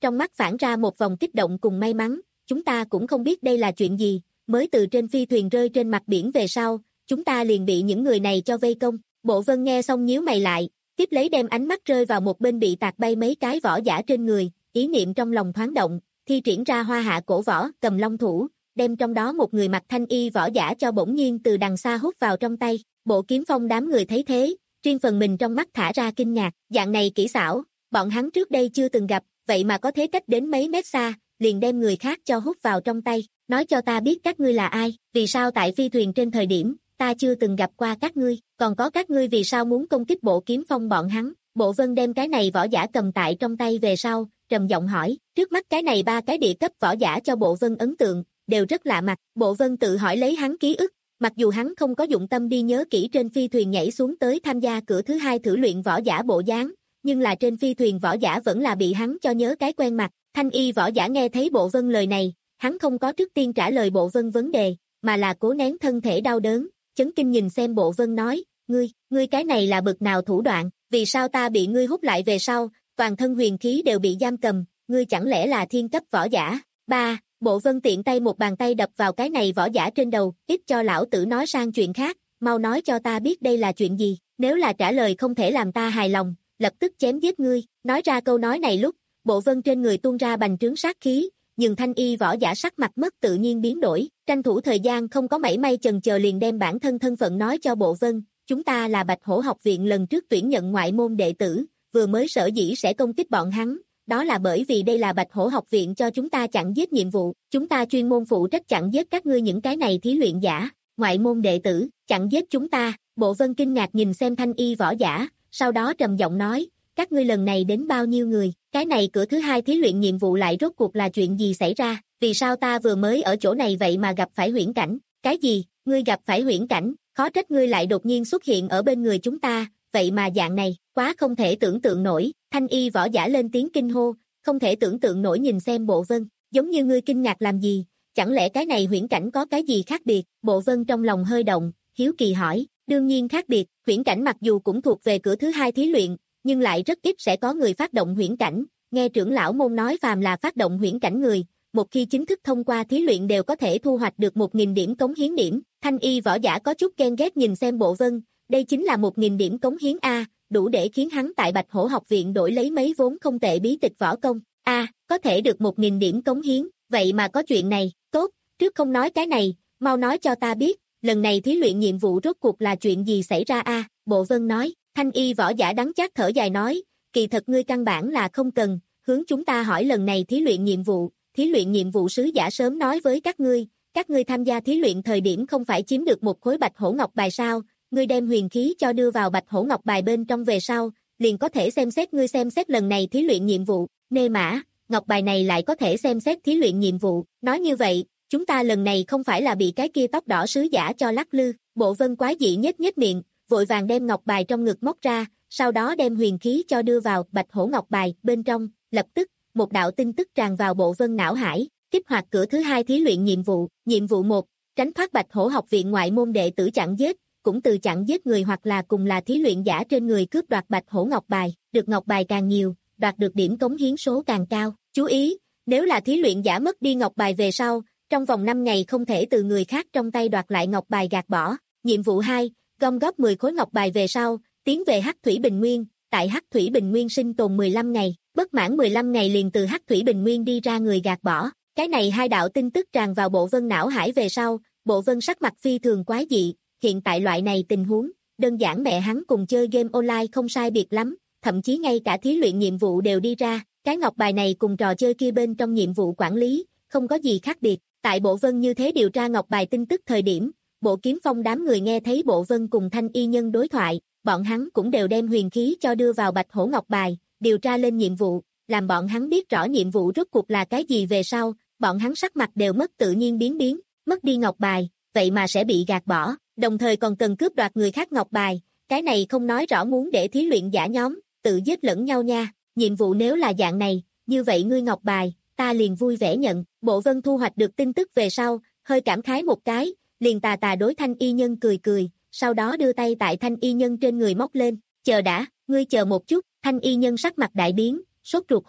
trong mắt phản ra một vòng kích động cùng may mắn, chúng ta cũng không biết đây là chuyện gì, mới từ trên phi thuyền rơi trên mặt biển về sau, chúng ta liền bị những người này cho vây công. Bộ Vân nghe xong nhíu mày lại, tiếp lấy đem ánh mắt rơi vào một bên bị tạc bay mấy cái võ giả trên người, ý niệm trong lòng thoáng động, thi triển ra hoa hạ cổ võ, cầm long thủ, đem trong đó một người mặc thanh y võ giả cho bỗng nhiên từ đằng xa hút vào trong tay. Bộ Kiếm Phong đám người thấy thế, riêng phần mình trong mắt thả ra kinh ngạc, dạng này kỹ xảo, bọn hắn trước đây chưa từng gặp, vậy mà có thế cách đến mấy mét xa, liền đem người khác cho hút vào trong tay. Nói cho ta biết các ngươi là ai, vì sao tại phi thuyền trên thời điểm, ta chưa từng gặp qua các ngươi, còn có các ngươi vì sao muốn công kích Bộ Kiếm Phong bọn hắn. Bộ Vân đem cái này võ giả cầm tại trong tay về sau, trầm giọng hỏi, trước mắt cái này ba cái địa cấp võ giả cho Bộ Vân ấn tượng, đều rất lạ mặt. Bộ Vân tự hỏi lấy hắn ký ức, mặc dù hắn không có dụng tâm đi nhớ kỹ trên phi thuyền nhảy xuống tới tham gia cửa thứ hai thử luyện võ giả bộ dáng, nhưng là trên phi thuyền võ giả vẫn là bị hắn cho nhớ cái quen mặt. Thanh y võ giả nghe thấy Bộ Vân lời này, hắn không có trước tiên trả lời Bộ Vân vấn đề, mà là cố nén thân thể đau đớn, chấn kinh nhìn xem Bộ Vân nói, ngươi, ngươi cái này là bực nào thủ đoạn, vì sao ta bị ngươi hút lại về sau, toàn thân huyền khí đều bị giam cầm, ngươi chẳng lẽ là thiên cấp võ giả? Ba, Bộ Vân tiện tay một bàn tay đập vào cái này võ giả trên đầu, ít cho lão tử nói sang chuyện khác, mau nói cho ta biết đây là chuyện gì, nếu là trả lời không thể làm ta hài lòng, lập tức chém giết ngươi. Nói ra câu nói này lúc, Bộ Vân trên người tuôn ra bành trướng sát khí, nhưng thanh y võ giả sắc mặt mất tự nhiên biến đổi, tranh thủ thời gian không có mảy may chần chờ liền đem bản thân thân phận nói cho Bộ Vân, chúng ta là Bạch Hổ học viện lần trước tuyển nhận ngoại môn đệ tử, vừa mới sở dĩ sẽ công kích bọn hắn, đó là bởi vì đây là Bạch Hổ học viện cho chúng ta chặn giết nhiệm vụ, chúng ta chuyên môn phụ trách chặn giết các ngươi những cái này thí luyện giả, ngoại môn đệ tử, chặn giết chúng ta. Bộ Vân kinh ngạc nhìn xem thanh y võ giả, sau đó trầm giọng nói, các ngươi lần này đến bao nhiêu người, cái này cửa thứ hai thí luyện nhiệm vụ lại rốt cuộc là chuyện gì xảy ra, vì sao ta vừa mới ở chỗ này vậy mà gặp phải huyễn cảnh, cái gì, ngươi gặp phải huyễn cảnh, khó trách ngươi lại đột nhiên xuất hiện ở bên người chúng ta, vậy mà dạng này, quá không thể tưởng tượng nổi. Thanh y võ giả lên tiếng kinh hô, không thể tưởng tượng nổi nhìn xem Bộ Vân, giống như ngươi kinh ngạc làm gì, chẳng lẽ cái này huyễn cảnh có cái gì khác biệt? Bộ Vân trong lòng hơi động, hiếu kỳ hỏi, đương nhiên khác biệt, huyễn cảnh mặc dù cũng thuộc về cửa thứ hai thí luyện, nhưng lại rất ít sẽ có người phát động huyễn cảnh, nghe trưởng lão môn nói phàm là phát động huyễn cảnh người, một khi chính thức thông qua thí luyện đều có thể thu hoạch được một nghìn điểm cống hiến điểm. Thanh y võ giả có chút ghen ghét nhìn xem Bộ Vân, đây chính là một nghìn điểm cống hiến A, đủ để khiến hắn tại Bạch Hổ học viện đổi lấy mấy vốn không tệ bí tịch võ công. A, có thể được một nghìn điểm cống hiến, vậy mà có chuyện này, tốt, trước không nói cái này, mau nói cho ta biết, lần này thí luyện nhiệm vụ rốt cuộc là chuyện gì xảy ra A. Bộ Vân nói. Thanh y võ giả đắng chát thở dài nói, kỳ thật ngươi căn bản là không cần hướng chúng ta hỏi lần này thí luyện nhiệm vụ, thí luyện nhiệm vụ sứ giả sớm nói với các ngươi, các ngươi tham gia thí luyện thời điểm không phải chiếm được một khối Bạch Hổ Ngọc bài sao, ngươi đem huyền khí cho đưa vào Bạch Hổ Ngọc bài bên trong về sau, liền có thể xem xét ngươi xem xét lần này thí luyện nhiệm vụ. Nê mã, ngọc bài này lại có thể xem xét thí luyện nhiệm vụ, nói như vậy, chúng ta lần này không phải là bị cái kia tóc đỏ sứ giả cho lắc lư. Bộ Vân quái dị nhếch nhếch miệng, vội vàng đem ngọc bài trong ngực móc ra, sau đó đem huyền khí cho đưa vào Bạch Hổ Ngọc bài bên trong, lập tức, một đạo tin tức tràn vào Bộ Vân não hải, kích hoạt cửa thứ hai thí luyện nhiệm vụ. Nhiệm vụ một, tránh thoát Bạch Hổ học viện ngoại môn đệ tử chặn giết, cũng từ chặn giết người hoặc là cùng là thí luyện giả trên người cướp đoạt Bạch Hổ Ngọc bài, được ngọc bài càng nhiều, đoạt được điểm cống hiến số càng cao. Chú ý, nếu là thí luyện giả mất đi ngọc bài về sau, trong vòng năm ngày không thể từ người khác trong tay đoạt lại ngọc bài gạt bỏ. Nhiệm vụ hai, gom góp mười khối ngọc bài về sau, tiến về Hắc Thủy Bình Nguyên, tại Hắc Thủy Bình Nguyên sinh tồn mười lăm ngày, bất mãn mười lăm ngày liền từ Hắc Thủy Bình Nguyên đi ra người gạt bỏ. Cái này hai đạo tin tức tràn vào Bộ Vân não hải về sau, Bộ Vân sắc mặt phi thường quái dị, hiện tại loại này tình huống, đơn giản mẹ hắn cùng chơi game online không sai biệt lắm, thậm chí ngay cả thí luyện nhiệm vụ đều đi ra, cái ngọc bài này cùng trò chơi kia bên trong nhiệm vụ quản lý, không có gì khác biệt. Tại Bộ Vân như thế điều tra ngọc bài tin tức thời điểm, Bộ Kiếm Phong đám người nghe thấy Bộ Vân cùng Thanh Y Nhân đối thoại, bọn hắn cũng đều đem huyền khí cho đưa vào Bạch Hổ Ngọc bài, điều tra lên nhiệm vụ, làm bọn hắn biết rõ nhiệm vụ rốt cuộc là cái gì về sau, bọn hắn sắc mặt đều mất tự nhiên biến biến, mất đi ngọc bài, vậy mà sẽ bị gạt bỏ, đồng thời còn cần cướp đoạt người khác ngọc bài, cái này không nói rõ muốn để thí luyện giả nhóm tự giết lẫn nhau nha. Nhiệm vụ nếu là dạng này, như vậy ngươi ngọc bài, ta liền vui vẻ nhận. Bộ Vân thu hoạch được tin tức về sau, hơi cảm khái một cái, liền tà tà đối Thanh Y Nhân cười cười, sau đó đưa tay tại Thanh Y Nhân trên người móc lên, chờ đã, ngươi chờ một chút. Thanh Y Nhân sắc mặt đại biến, sốt ruột hô,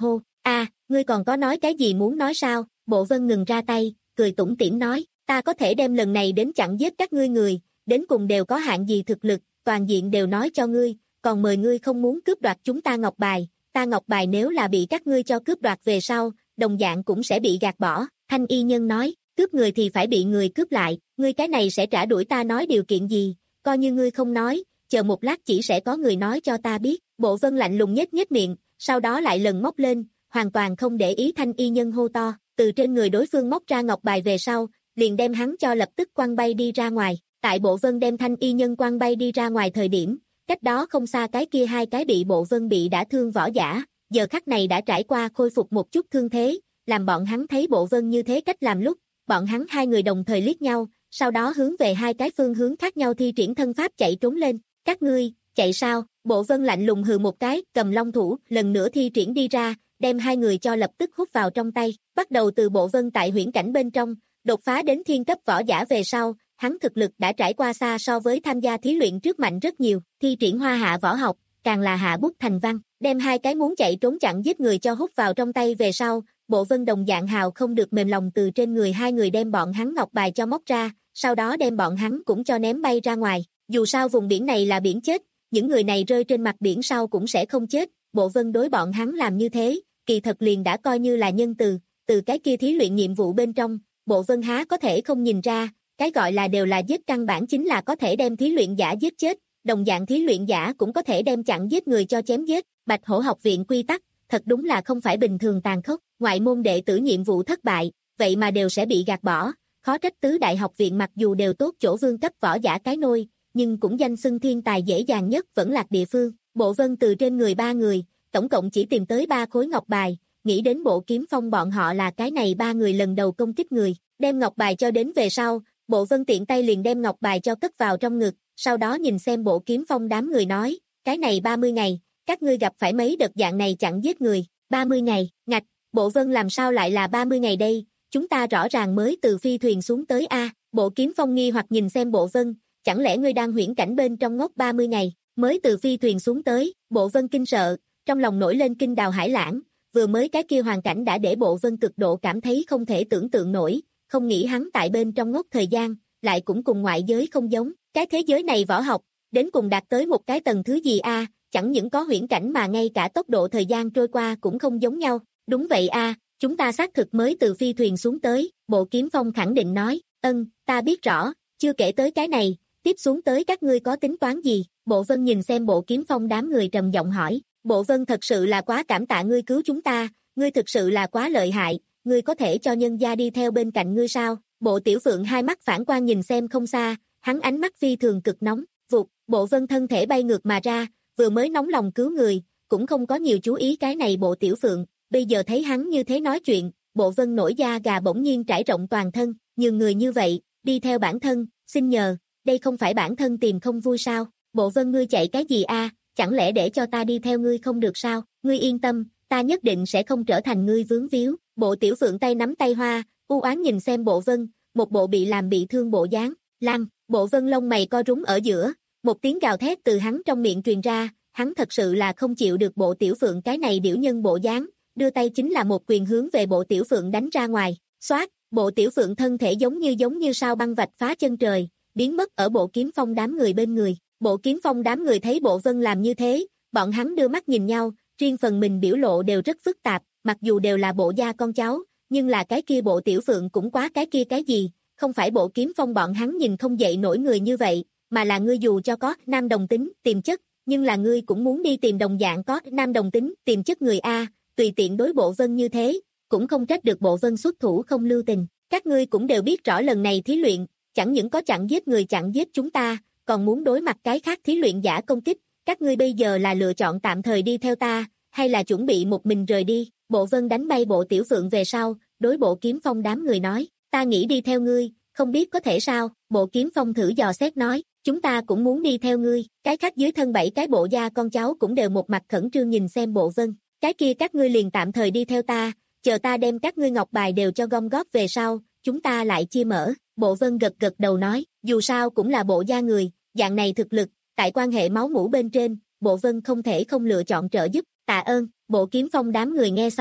À, ngươi còn có nói cái gì muốn nói sao? Bộ Vân ngừng ra tay, cười tủm tỉm nói, ta có thể đem lần này đến chặn giết các ngươi người, đến cùng đều có hạn gì thực lực, toàn diện đều nói cho ngươi, còn mời ngươi không muốn cướp đoạt chúng ta ngọc bài, ta ngọc bài nếu là bị các ngươi cho cướp đoạt về sau, đồng dạng cũng sẽ bị gạt bỏ. Thanh y nhân nói, cướp người thì phải bị người cướp lại, ngươi cái này sẽ trả đuổi ta nói điều kiện gì, coi như ngươi không nói, chờ một lát chỉ sẽ có người nói cho ta biết. Bộ Vân lạnh lùng nhếch nhếch miệng, sau đó lại lần móc lên, hoàn toàn không để ý thanh y nhân hô to, từ trên người đối phương móc ra ngọc bài về sau, liền đem hắn cho lập tức quăng bay đi ra ngoài. Tại Bộ Vân đem thanh y nhân quăng bay đi ra ngoài thời điểm, cách đó không xa cái kia hai cái bị Bộ Vân bị đã thương võ giả, giờ khắc này đã trải qua khôi phục một chút thương thế, làm bọn hắn thấy Bộ Vân như thế cách làm lúc, bọn hắn hai người đồng thời liếc nhau, sau đó hướng về hai cái phương hướng khác nhau thi triển thân pháp chạy trốn lên. Các ngươi, chạy sao? Bộ Vân lạnh lùng hừ một cái, cầm long thủ, lần nữa thi triển đi ra, đem hai người cho lập tức hút vào trong tay. Bắt đầu từ Bộ Vân tại huyễn cảnh bên trong, đột phá đến thiên cấp võ giả về sau, hắn thực lực đã trải qua xa so với tham gia thí luyện trước mạnh rất nhiều, thi triển hoa hạ võ học, càng là hạ bút thành văn, đem hai cái muốn chạy trốn chặn giết người cho hút vào trong tay về sau, Bộ Vân đồng dạng hào không được mềm lòng từ trên người hai người đem bọn hắn ngọc bài cho móc ra, sau đó đem bọn hắn cũng cho ném bay ra ngoài. Dù sao vùng biển này là biển chết, những người này rơi trên mặt biển sau cũng sẽ không chết, Bộ Vân đối bọn hắn làm như thế, kỳ thật liền đã coi như là nhân từ, từ cái kia thí luyện nhiệm vụ bên trong, Bộ Vân há có thể không nhìn ra, cái gọi là đều là giết căn bản chính là có thể đem thí luyện giả giết chết, đồng dạng thí luyện giả cũng có thể đem chặn giết người cho chém giết, Bạch Hổ học viện quy tắc, thật đúng là không phải bình thường tàn khốc, ngoại môn đệ tử nhiệm vụ thất bại, vậy mà đều sẽ bị gạt bỏ, khó trách tứ đại học viện mặc dù đều tốt chỗ vương cấp võ giả cái nôi, nhưng cũng danh xưng thiên tài dễ dàng nhất vẫn lạc địa phương. Bộ Vân từ trên người ba người, tổng cộng chỉ tìm tới ba khối ngọc bài, nghĩ đến Bộ Kiếm Phong bọn họ là cái này ba người lần đầu công kích người, đem ngọc bài cho đến về sau, Bộ Vân tiện tay liền đem ngọc bài cho cất vào trong ngực, sau đó nhìn xem Bộ Kiếm Phong đám người nói, cái này ba mươi ngày, các ngươi gặp phải mấy đợt dạng này chặn giết người, ba mươi ngày, ngạch, Bộ Vân làm sao lại là ba mươi ngày đây, chúng ta rõ ràng mới từ phi thuyền xuống tới a. Bộ Kiếm Phong nghi hoặc nhìn xem Bộ Vân, chẳng lẽ ngươi đang huyễn cảnh bên trong ngốc ba mươi ngày, mới từ phi thuyền xuống tới. Bộ Vân kinh sợ, trong lòng nổi lên kinh đào hải lãng, vừa mới cái kia hoàn cảnh đã để Bộ Vân cực độ cảm thấy không thể tưởng tượng nổi, không nghĩ hắn tại bên trong ngốc thời gian, lại cũng cùng ngoại giới không giống, cái thế giới này võ học, đến cùng đạt tới một cái tầng thứ gì a, chẳng những có huyễn cảnh mà ngay cả tốc độ thời gian trôi qua cũng không giống nhau. Đúng vậy a, chúng ta xác thực mới từ phi thuyền xuống tới, Bộ Kiếm Phong khẳng định nói, ân, ta biết rõ, chưa kể tới cái này, tiếp xuống tới các ngươi có tính toán gì? Bộ Vân nhìn xem Bộ Kiếm Phong đám người trầm giọng hỏi, Bộ Vân thật sự là quá cảm tạ ngươi cứu chúng ta, ngươi thực sự là quá lợi hại, ngươi có thể cho nhân gia đi theo bên cạnh ngươi sao? Bộ Tiểu Phượng hai mắt phản quang nhìn xem không xa, hắn ánh mắt phi thường cực nóng, vụt, Bộ Vân thân thể bay ngược mà ra, vừa mới nóng lòng cứu người, cũng không có nhiều chú ý cái này Bộ Tiểu Phượng, bây giờ thấy hắn như thế nói chuyện, Bộ Vân nổi da gà bỗng nhiên trải rộng toàn thân, nhường người như vậy, đi theo bản thân, xin nhờ, đây không phải bản thân tìm không vui sao? Bộ Vân ngươi chạy cái gì a? Chẳng lẽ để cho ta đi theo ngươi không được sao? Ngươi yên tâm, ta nhất định sẽ không trở thành ngươi vướng víu. Bộ Tiểu Phượng tay nắm tay hoa, u oán nhìn xem Bộ Vân, một bộ bị làm bị thương bộ dáng. Lăng, Bộ Vân lông mày co rúm ở giữa, một tiếng gào thét từ hắn trong miệng truyền ra, hắn thật sự là không chịu được Bộ Tiểu Phượng cái này điểu nhân bộ dáng, đưa tay chính là một quyền hướng về Bộ Tiểu Phượng đánh ra ngoài. Xoát, Bộ Tiểu Phượng thân thể giống như giống như sao băng vạch phá chân trời, biến mất ở Bộ Kiếm Phong đám người bên người. Bộ Kiếm Phong đám người thấy Bộ Vân làm như thế, bọn hắn đưa mắt nhìn nhau, riêng phần mình biểu lộ đều rất phức tạp, mặc dù đều là Bộ gia con cháu, nhưng là cái kia Bộ Tiểu Phượng cũng quá cái kia cái gì, không phải Bộ Kiếm Phong bọn hắn nhìn không dậy nổi người như vậy, mà là ngươi dù cho có nam đồng tính, tiềm chất, nhưng là ngươi cũng muốn đi tìm đồng dạng có nam đồng tính, tiềm chất người a, tùy tiện đối Bộ Vân như thế, cũng không trách được Bộ Vân xuất thủ không lưu tình. Các ngươi cũng đều biết rõ lần này thí luyện, chẳng những có chặn giết người chặn giết chúng ta, còn muốn đối mặt cái khác thí luyện giả công kích, các ngươi bây giờ là lựa chọn tạm thời đi theo ta, hay là chuẩn bị một mình rời đi? Bộ Vân đánh bay Bộ Tiểu Phượng về sau, đối Bộ Kiếm Phong đám người nói, ta nghĩ đi theo ngươi, không biết có thể sao? Bộ Kiếm Phong thử dò xét nói, chúng ta cũng muốn đi theo ngươi. Cái khác dưới thân bảy cái Bộ gia con cháu cũng đều một mặt khẩn trương nhìn xem Bộ Vân, cái kia các ngươi liền tạm thời đi theo ta, chờ ta đem các ngươi ngọc bài đều cho gom góp về sau, chúng ta lại chia mở. Bộ Vân gật gật đầu nói, dù sao cũng là Bộ gia người, dạng này thực lực, tại quan hệ máu mủ bên trên, Bộ Vân không thể không lựa chọn trợ giúp. Tạ ơn. Bộ Kiếm Phong đám người nghe xong,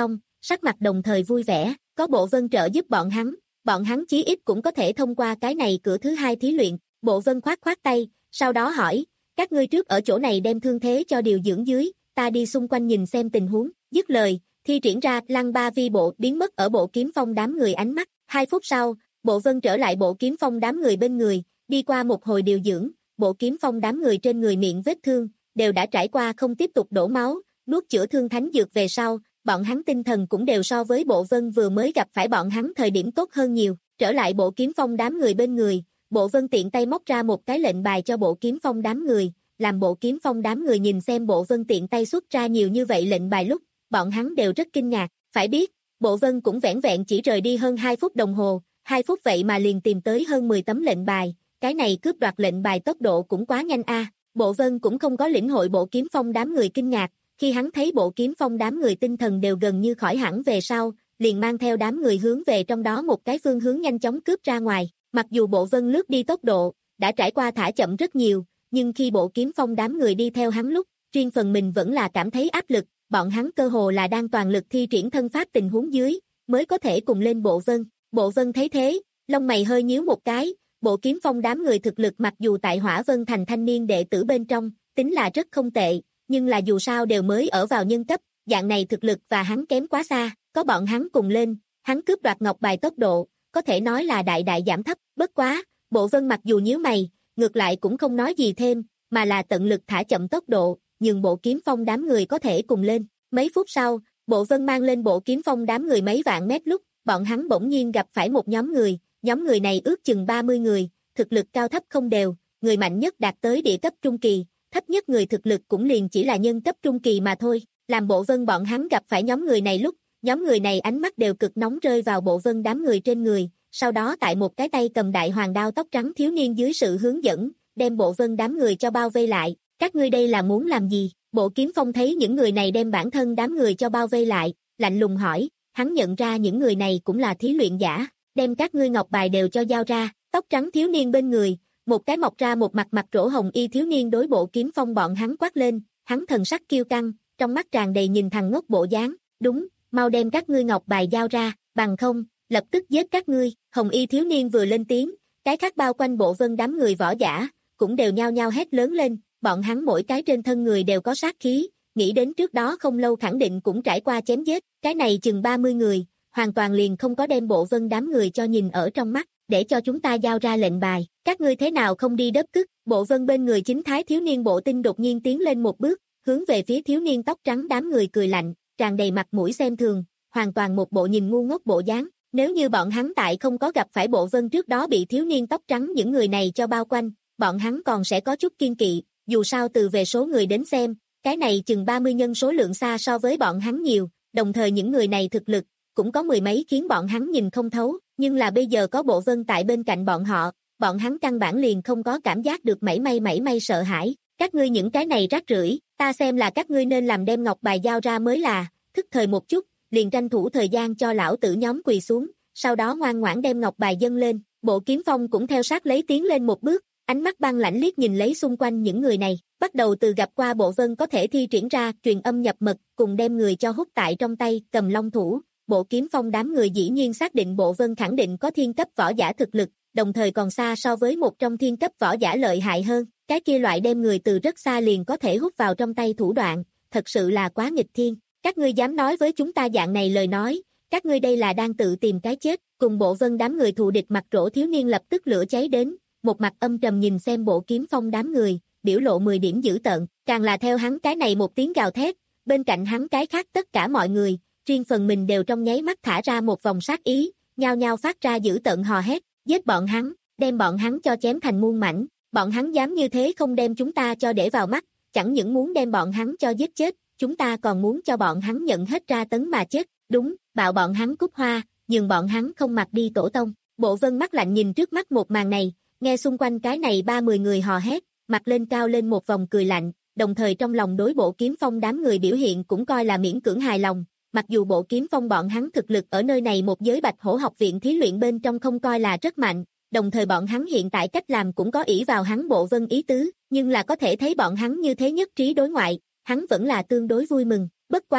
sắc mặt đồng thời vui vẻ, có Bộ Vân trợ giúp bọn hắn, bọn hắn chí ít cũng có thể thông qua cái này cửa thứ hai thí luyện. Bộ Vân khoát khoát tay, sau đó hỏi, các ngươi trước ở chỗ này đem thương thế cho điều dưỡng dưới, ta đi xung quanh nhìn xem tình huống. Dứt lời, thi triển ra Lăng Ba Vi Bộ biến mất ở Bộ Kiếm Phong đám người ánh mắt. Hai phút sau, Bộ Vân trở lại Bộ Kiếm Phong đám người bên người, đi qua một hồi điều dưỡng, Bộ Kiếm Phong đám người trên người miệng vết thương đều đã trải qua không tiếp tục đổ máu, nuốt chữa thương thánh dược về sau, bọn hắn tinh thần cũng đều so với Bộ Vân vừa mới gặp phải bọn hắn thời điểm tốt hơn nhiều. Trở lại Bộ Kiếm Phong đám người bên người, Bộ Vân tiện tay móc ra một cái lệnh bài cho Bộ Kiếm Phong đám người, làm Bộ Kiếm Phong đám người nhìn xem Bộ Vân tiện tay xuất ra nhiều như vậy lệnh bài lúc, bọn hắn đều rất kinh ngạc. Phải biết, Bộ Vân cũng vẻn vẹn chỉ rời đi hơn hai phút đồng hồ, hai phút vậy mà liền tìm tới hơn mười tấm lệnh bài, cái này cướp đoạt lệnh bài tốc độ cũng quá nhanh a. Bộ Vân cũng không có lĩnh hội Bộ Kiếm Phong đám người kinh ngạc, khi hắn thấy Bộ Kiếm Phong đám người tinh thần đều gần như khỏi hẳn về sau, liền mang theo đám người hướng về trong đó một cái phương hướng nhanh chóng cướp ra ngoài. Mặc dù Bộ Vân lướt đi tốc độ đã trải qua thả chậm rất nhiều, nhưng khi Bộ Kiếm Phong đám người đi theo hắn lúc, riêng phần mình vẫn là cảm thấy áp lực, bọn hắn cơ hồ là đang toàn lực thi triển thân pháp tình huống dưới, mới có thể cùng lên Bộ Vân. Bộ Vân thấy thế, lông mày hơi nhíu một cái, Bộ Kiếm Phong đám người thực lực mặc dù tại Hỏa Vân Thành thanh niên đệ tử bên trong, tính là rất không tệ, nhưng là dù sao đều mới ở vào nhân cấp, dạng này thực lực và hắn kém quá xa, có bọn hắn cùng lên, hắn cướp đoạt ngọc bài tốc độ, có thể nói là đại đại giảm thấp. Bất quá, Bộ Vân mặc dù nhíu mày, ngược lại cũng không nói gì thêm, mà là tận lực thả chậm tốc độ, nhường Bộ Kiếm Phong đám người có thể cùng lên. Mấy phút sau, Bộ Vân mang lên Bộ Kiếm Phong đám người mấy vạn mét lúc, bọn hắn bỗng nhiên gặp phải một nhóm người, nhóm người này ước chừng ba mươi người, thực lực cao thấp không đều, người mạnh nhất đạt tới địa cấp trung kỳ, thấp nhất người thực lực cũng liền chỉ là nhân cấp trung kỳ mà thôi. Làm Bộ Vân bọn hắn gặp phải nhóm người này lúc, nhóm người này ánh mắt đều cực nóng rơi vào Bộ Vân đám người trên người, sau đó tại một cái tay cầm đại hoàng đao tóc trắng thiếu niên dưới sự hướng dẫn, đem Bộ Vân đám người cho bao vây lại. Các ngươi đây là muốn làm gì? Bộ Kiếm Phong thấy những người này đem bản thân đám người cho bao vây lại, lạnh lùng hỏi, hắn nhận ra những người này cũng là thí luyện giả, đem các ngươi ngọc bài đều cho giao ra. Tóc trắng thiếu niên bên người, một cái mọc ra một mặt mặt rỗ hồng y thiếu niên đối Bộ Kiếm Phong bọn hắn quát lên, hắn thần sắc kiêu căng, trong mắt tràn đầy nhìn thằng ngốc bộ dáng, đúng, mau đem các ngươi ngọc bài giao ra, bằng không, lập tức giết các ngươi. Hồng y thiếu niên vừa lên tiếng, cái khác bao quanh Bộ Vân đám người võ giả, cũng đều nhao nhao hét lớn lên, bọn hắn mỗi cái trên thân người đều có sát khí, nghĩ đến trước đó không lâu khẳng định cũng trải qua chém giết, cái này chừng ba mươi người, hoàn toàn liền không có đem Bộ Vân đám người cho nhìn ở trong mắt, để cho chúng ta giao ra lệnh bài, các ngươi thế nào không đi đớp cức. Bộ Vân bên người chính thái thiếu niên Bộ Tinh đột nhiên tiến lên một bước, hướng về phía thiếu niên tóc trắng đám người cười lạnh, tràn đầy mặt mũi xem thường, hoàn toàn một bộ nhìn ngu ngốc bộ dáng. Nếu như bọn hắn tại không có gặp phải Bộ Vân trước đó bị thiếu niên tóc trắng những người này cho bao quanh, bọn hắn còn sẽ có chút kiên kỵ, dù sao từ về số người đến xem, cái này chừng ba mươi nhân số lượng xa so với bọn hắn nhiều, đồng thời những người này thực lực cũng có mười mấy khiến bọn hắn nhìn không thấu, nhưng là bây giờ có Bộ Vân tại bên cạnh bọn họ, bọn hắn căn bản liền không có cảm giác được mảy may mảy may sợ hãi. Các ngươi những cái này rác rưởi, ta xem là các ngươi nên làm đem ngọc bài giao ra mới là. Thức thời một chút, liền tranh thủ thời gian cho lão tử nhóm quỳ xuống, sau đó ngoan ngoãn đem ngọc bài dâng lên. Bộ Kiếm Phong cũng theo sát lấy tiến lên một bước, ánh mắt băng lãnh liếc nhìn lấy xung quanh những người này, bắt đầu từ gặp qua Bộ Vân có thể thi triển ra truyền âm nhập mật, cùng đem người cho hút tại trong tay, cầm long thủ. Bộ Kiếm Phong đám người dĩ nhiên xác định Bộ Vân khẳng định có thiên cấp võ giả thực lực, đồng thời còn xa so với một trong thiên cấp võ giả lợi hại hơn, cái kia loại đem người từ rất xa liền có thể hút vào trong tay thủ đoạn, thật sự là quá nghịch thiên. Các ngươi dám nói với chúng ta dạng này lời nói, các ngươi đây là đang tự tìm cái chết. Cùng Bộ Vân đám người thù địch mặt rỗ thiếu niên lập tức lửa cháy đến, một mặt âm trầm nhìn xem Bộ Kiếm Phong đám người, biểu lộ mười điểm dữ tợn, càng là theo hắn cái này một tiếng gào thét, bên cạnh hắn cái khác tất cả mọi người, riêng phần mình đều trong nháy mắt thả ra một vòng sát ý, nhao nhao phát ra dữ tợn hò hét, giết bọn hắn, đem bọn hắn cho chém thành muôn mảnh, bọn hắn dám như thế không đem chúng ta cho để vào mắt, chẳng những muốn đem bọn hắn cho giết chết, chúng ta còn muốn cho bọn hắn nhận hết tra tấn mà chết, đúng, bạo bọn hắn cúc hoa, nhường bọn hắn không mặc đi tổ tông. Bộ Vân mắt lạnh nhìn trước mắt một màn này, nghe xung quanh cái này ba mươi người hò hét, mặt lên cao lên một vòng cười lạnh, đồng thời trong lòng đối Bộ Kiếm Phong đám người biểu hiện cũng coi là miễn cưỡng hài lòng, mặc dù Bộ Kiếm Phong bọn hắn thực lực ở nơi này một giới Bạch Hổ học viện thí luyện bên trong không coi là rất mạnh, đồng thời bọn hắn hiện tại cách làm cũng có ỷ vào hắn Bộ Vân ý tứ, nhưng là có thể thấy bọn hắn như thế nhất trí đối ngoại, hắn vẫn là tương đối vui mừng. Bất quá,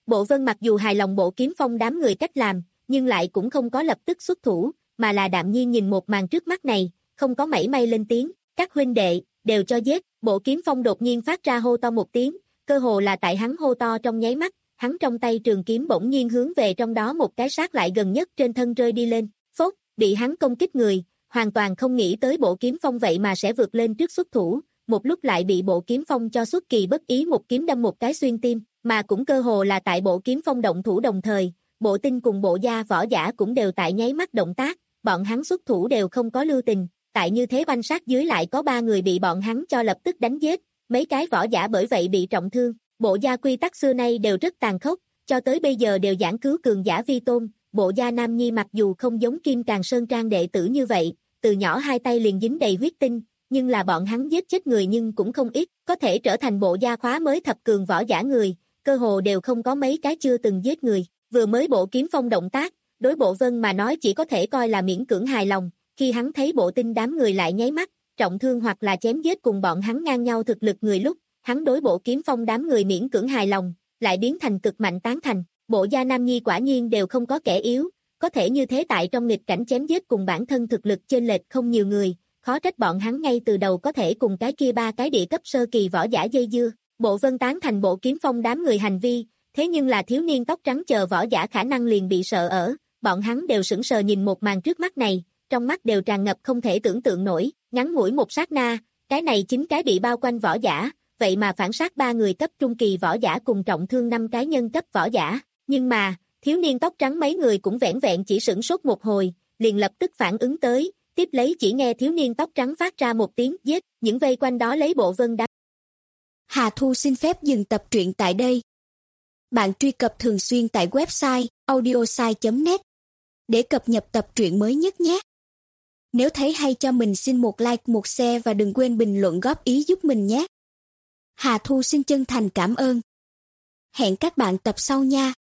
Bộ Vân mặc dù hài lòng Bộ Kiếm Phong đám người cách làm, nhưng lại cũng không có lập tức xuất thủ, mà là đạm nhiên nhìn một màn trước mắt này, không có mảy may lên tiếng, các huynh đệ, đều cho giết. Bộ Kiếm Phong đột nhiên phát ra hô to một tiếng, cơ hồ là tại hắn hô to trong nháy mắt, hắn trong tay trường kiếm bỗng nhiên hướng về trong đó một cái sát lại gần nhất trên thân rơi đi lên, phốt, bị hắn công kích người, hoàn toàn không nghĩ tới Bộ Kiếm Phong vậy mà sẽ vượt lên trước xuất thủ, một lúc lại bị Bộ Kiếm Phong cho xuất kỳ bất ý một kiếm đâm một cái xuyên tim, mà cũng cơ hồ là tại Bộ Kiếm Phong động thủ đồng thời, Bộ Tinh cùng Bộ Gia võ giả cũng đều tại nháy mắt động tác, bọn hắn xuất thủ đều không có lưu tình, tại như thế oanh sát dưới lại có ba người bị bọn hắn cho lập tức đánh giết, mấy cái võ giả bởi vậy bị trọng thương. Bộ Gia quy tắc xưa nay đều rất tàn khốc, cho tới bây giờ đều giảng cứu cường giả vi tôn. Bộ Gia Nam Nhi mặc dù không giống Kim Càn Sơn Trang đệ tử như vậy, từ nhỏ hai tay liền dính đầy huyết tinh, nhưng là bọn hắn giết chết người nhưng cũng không ít, có thể trở thành Bộ Gia khóa mới thập cường võ giả người, cơ hồ đều không có mấy cái chưa từng giết người. Vừa mới Bộ Kiếm Phong động tác, đối Bộ Vân mà nói chỉ có thể coi là miễn cưỡng hài lòng, khi hắn thấy Bộ Tinh đám người lại nháy mắt, trọng thương hoặc là chém giết cùng bọn hắn ngang nhau thực lực người lúc, hắn đối Bộ Kiếm Phong đám người miễn cưỡng hài lòng, lại biến thành cực mạnh tán thành. Bộ Gia Nam Nhi quả nhiên đều không có kẻ yếu, có thể như thế tại trong nghịch cảnh chém giết cùng bản thân thực lực chênh lệch không nhiều người, khó trách bọn hắn ngay từ đầu có thể cùng cái kia ba cái địa cấp sơ kỳ võ giả dây dưa. Bộ Vân tán thành Bộ Kiếm Phong đám người hành vi, thế nhưng là thiếu niên tóc trắng chờ võ giả khả năng liền bị sợ ở, bọn hắn đều sững sờ nhìn một màn trước mắt này, trong mắt đều tràn ngập không thể tưởng tượng nổi, ngắn ngủi một sát na, cái này chính cái bị bao quanh võ giả, vậy mà phản sát ba người cấp trung kỳ võ giả cùng trọng thương năm cái nhân cấp võ giả, nhưng mà, thiếu niên tóc trắng mấy người cũng vẻn vẹn chỉ sửng sốt một hồi, liền lập tức phản ứng tới, tiếp lấy chỉ nghe thiếu niên tóc trắng phát ra một tiếng giết, những vây quanh đó lấy Bộ Vân đá. Hà Thu xin phép dừng tập truyện tại đây. Bạn truy cập thường xuyên tại website audiosai chấm net để cập nhật tập truyện mới nhất nhé. Nếu thấy hay cho mình xin một like, một share và đừng quên bình luận góp ý giúp mình nhé. Hà Thu xin chân thành cảm ơn. Hẹn các bạn tập sau nha.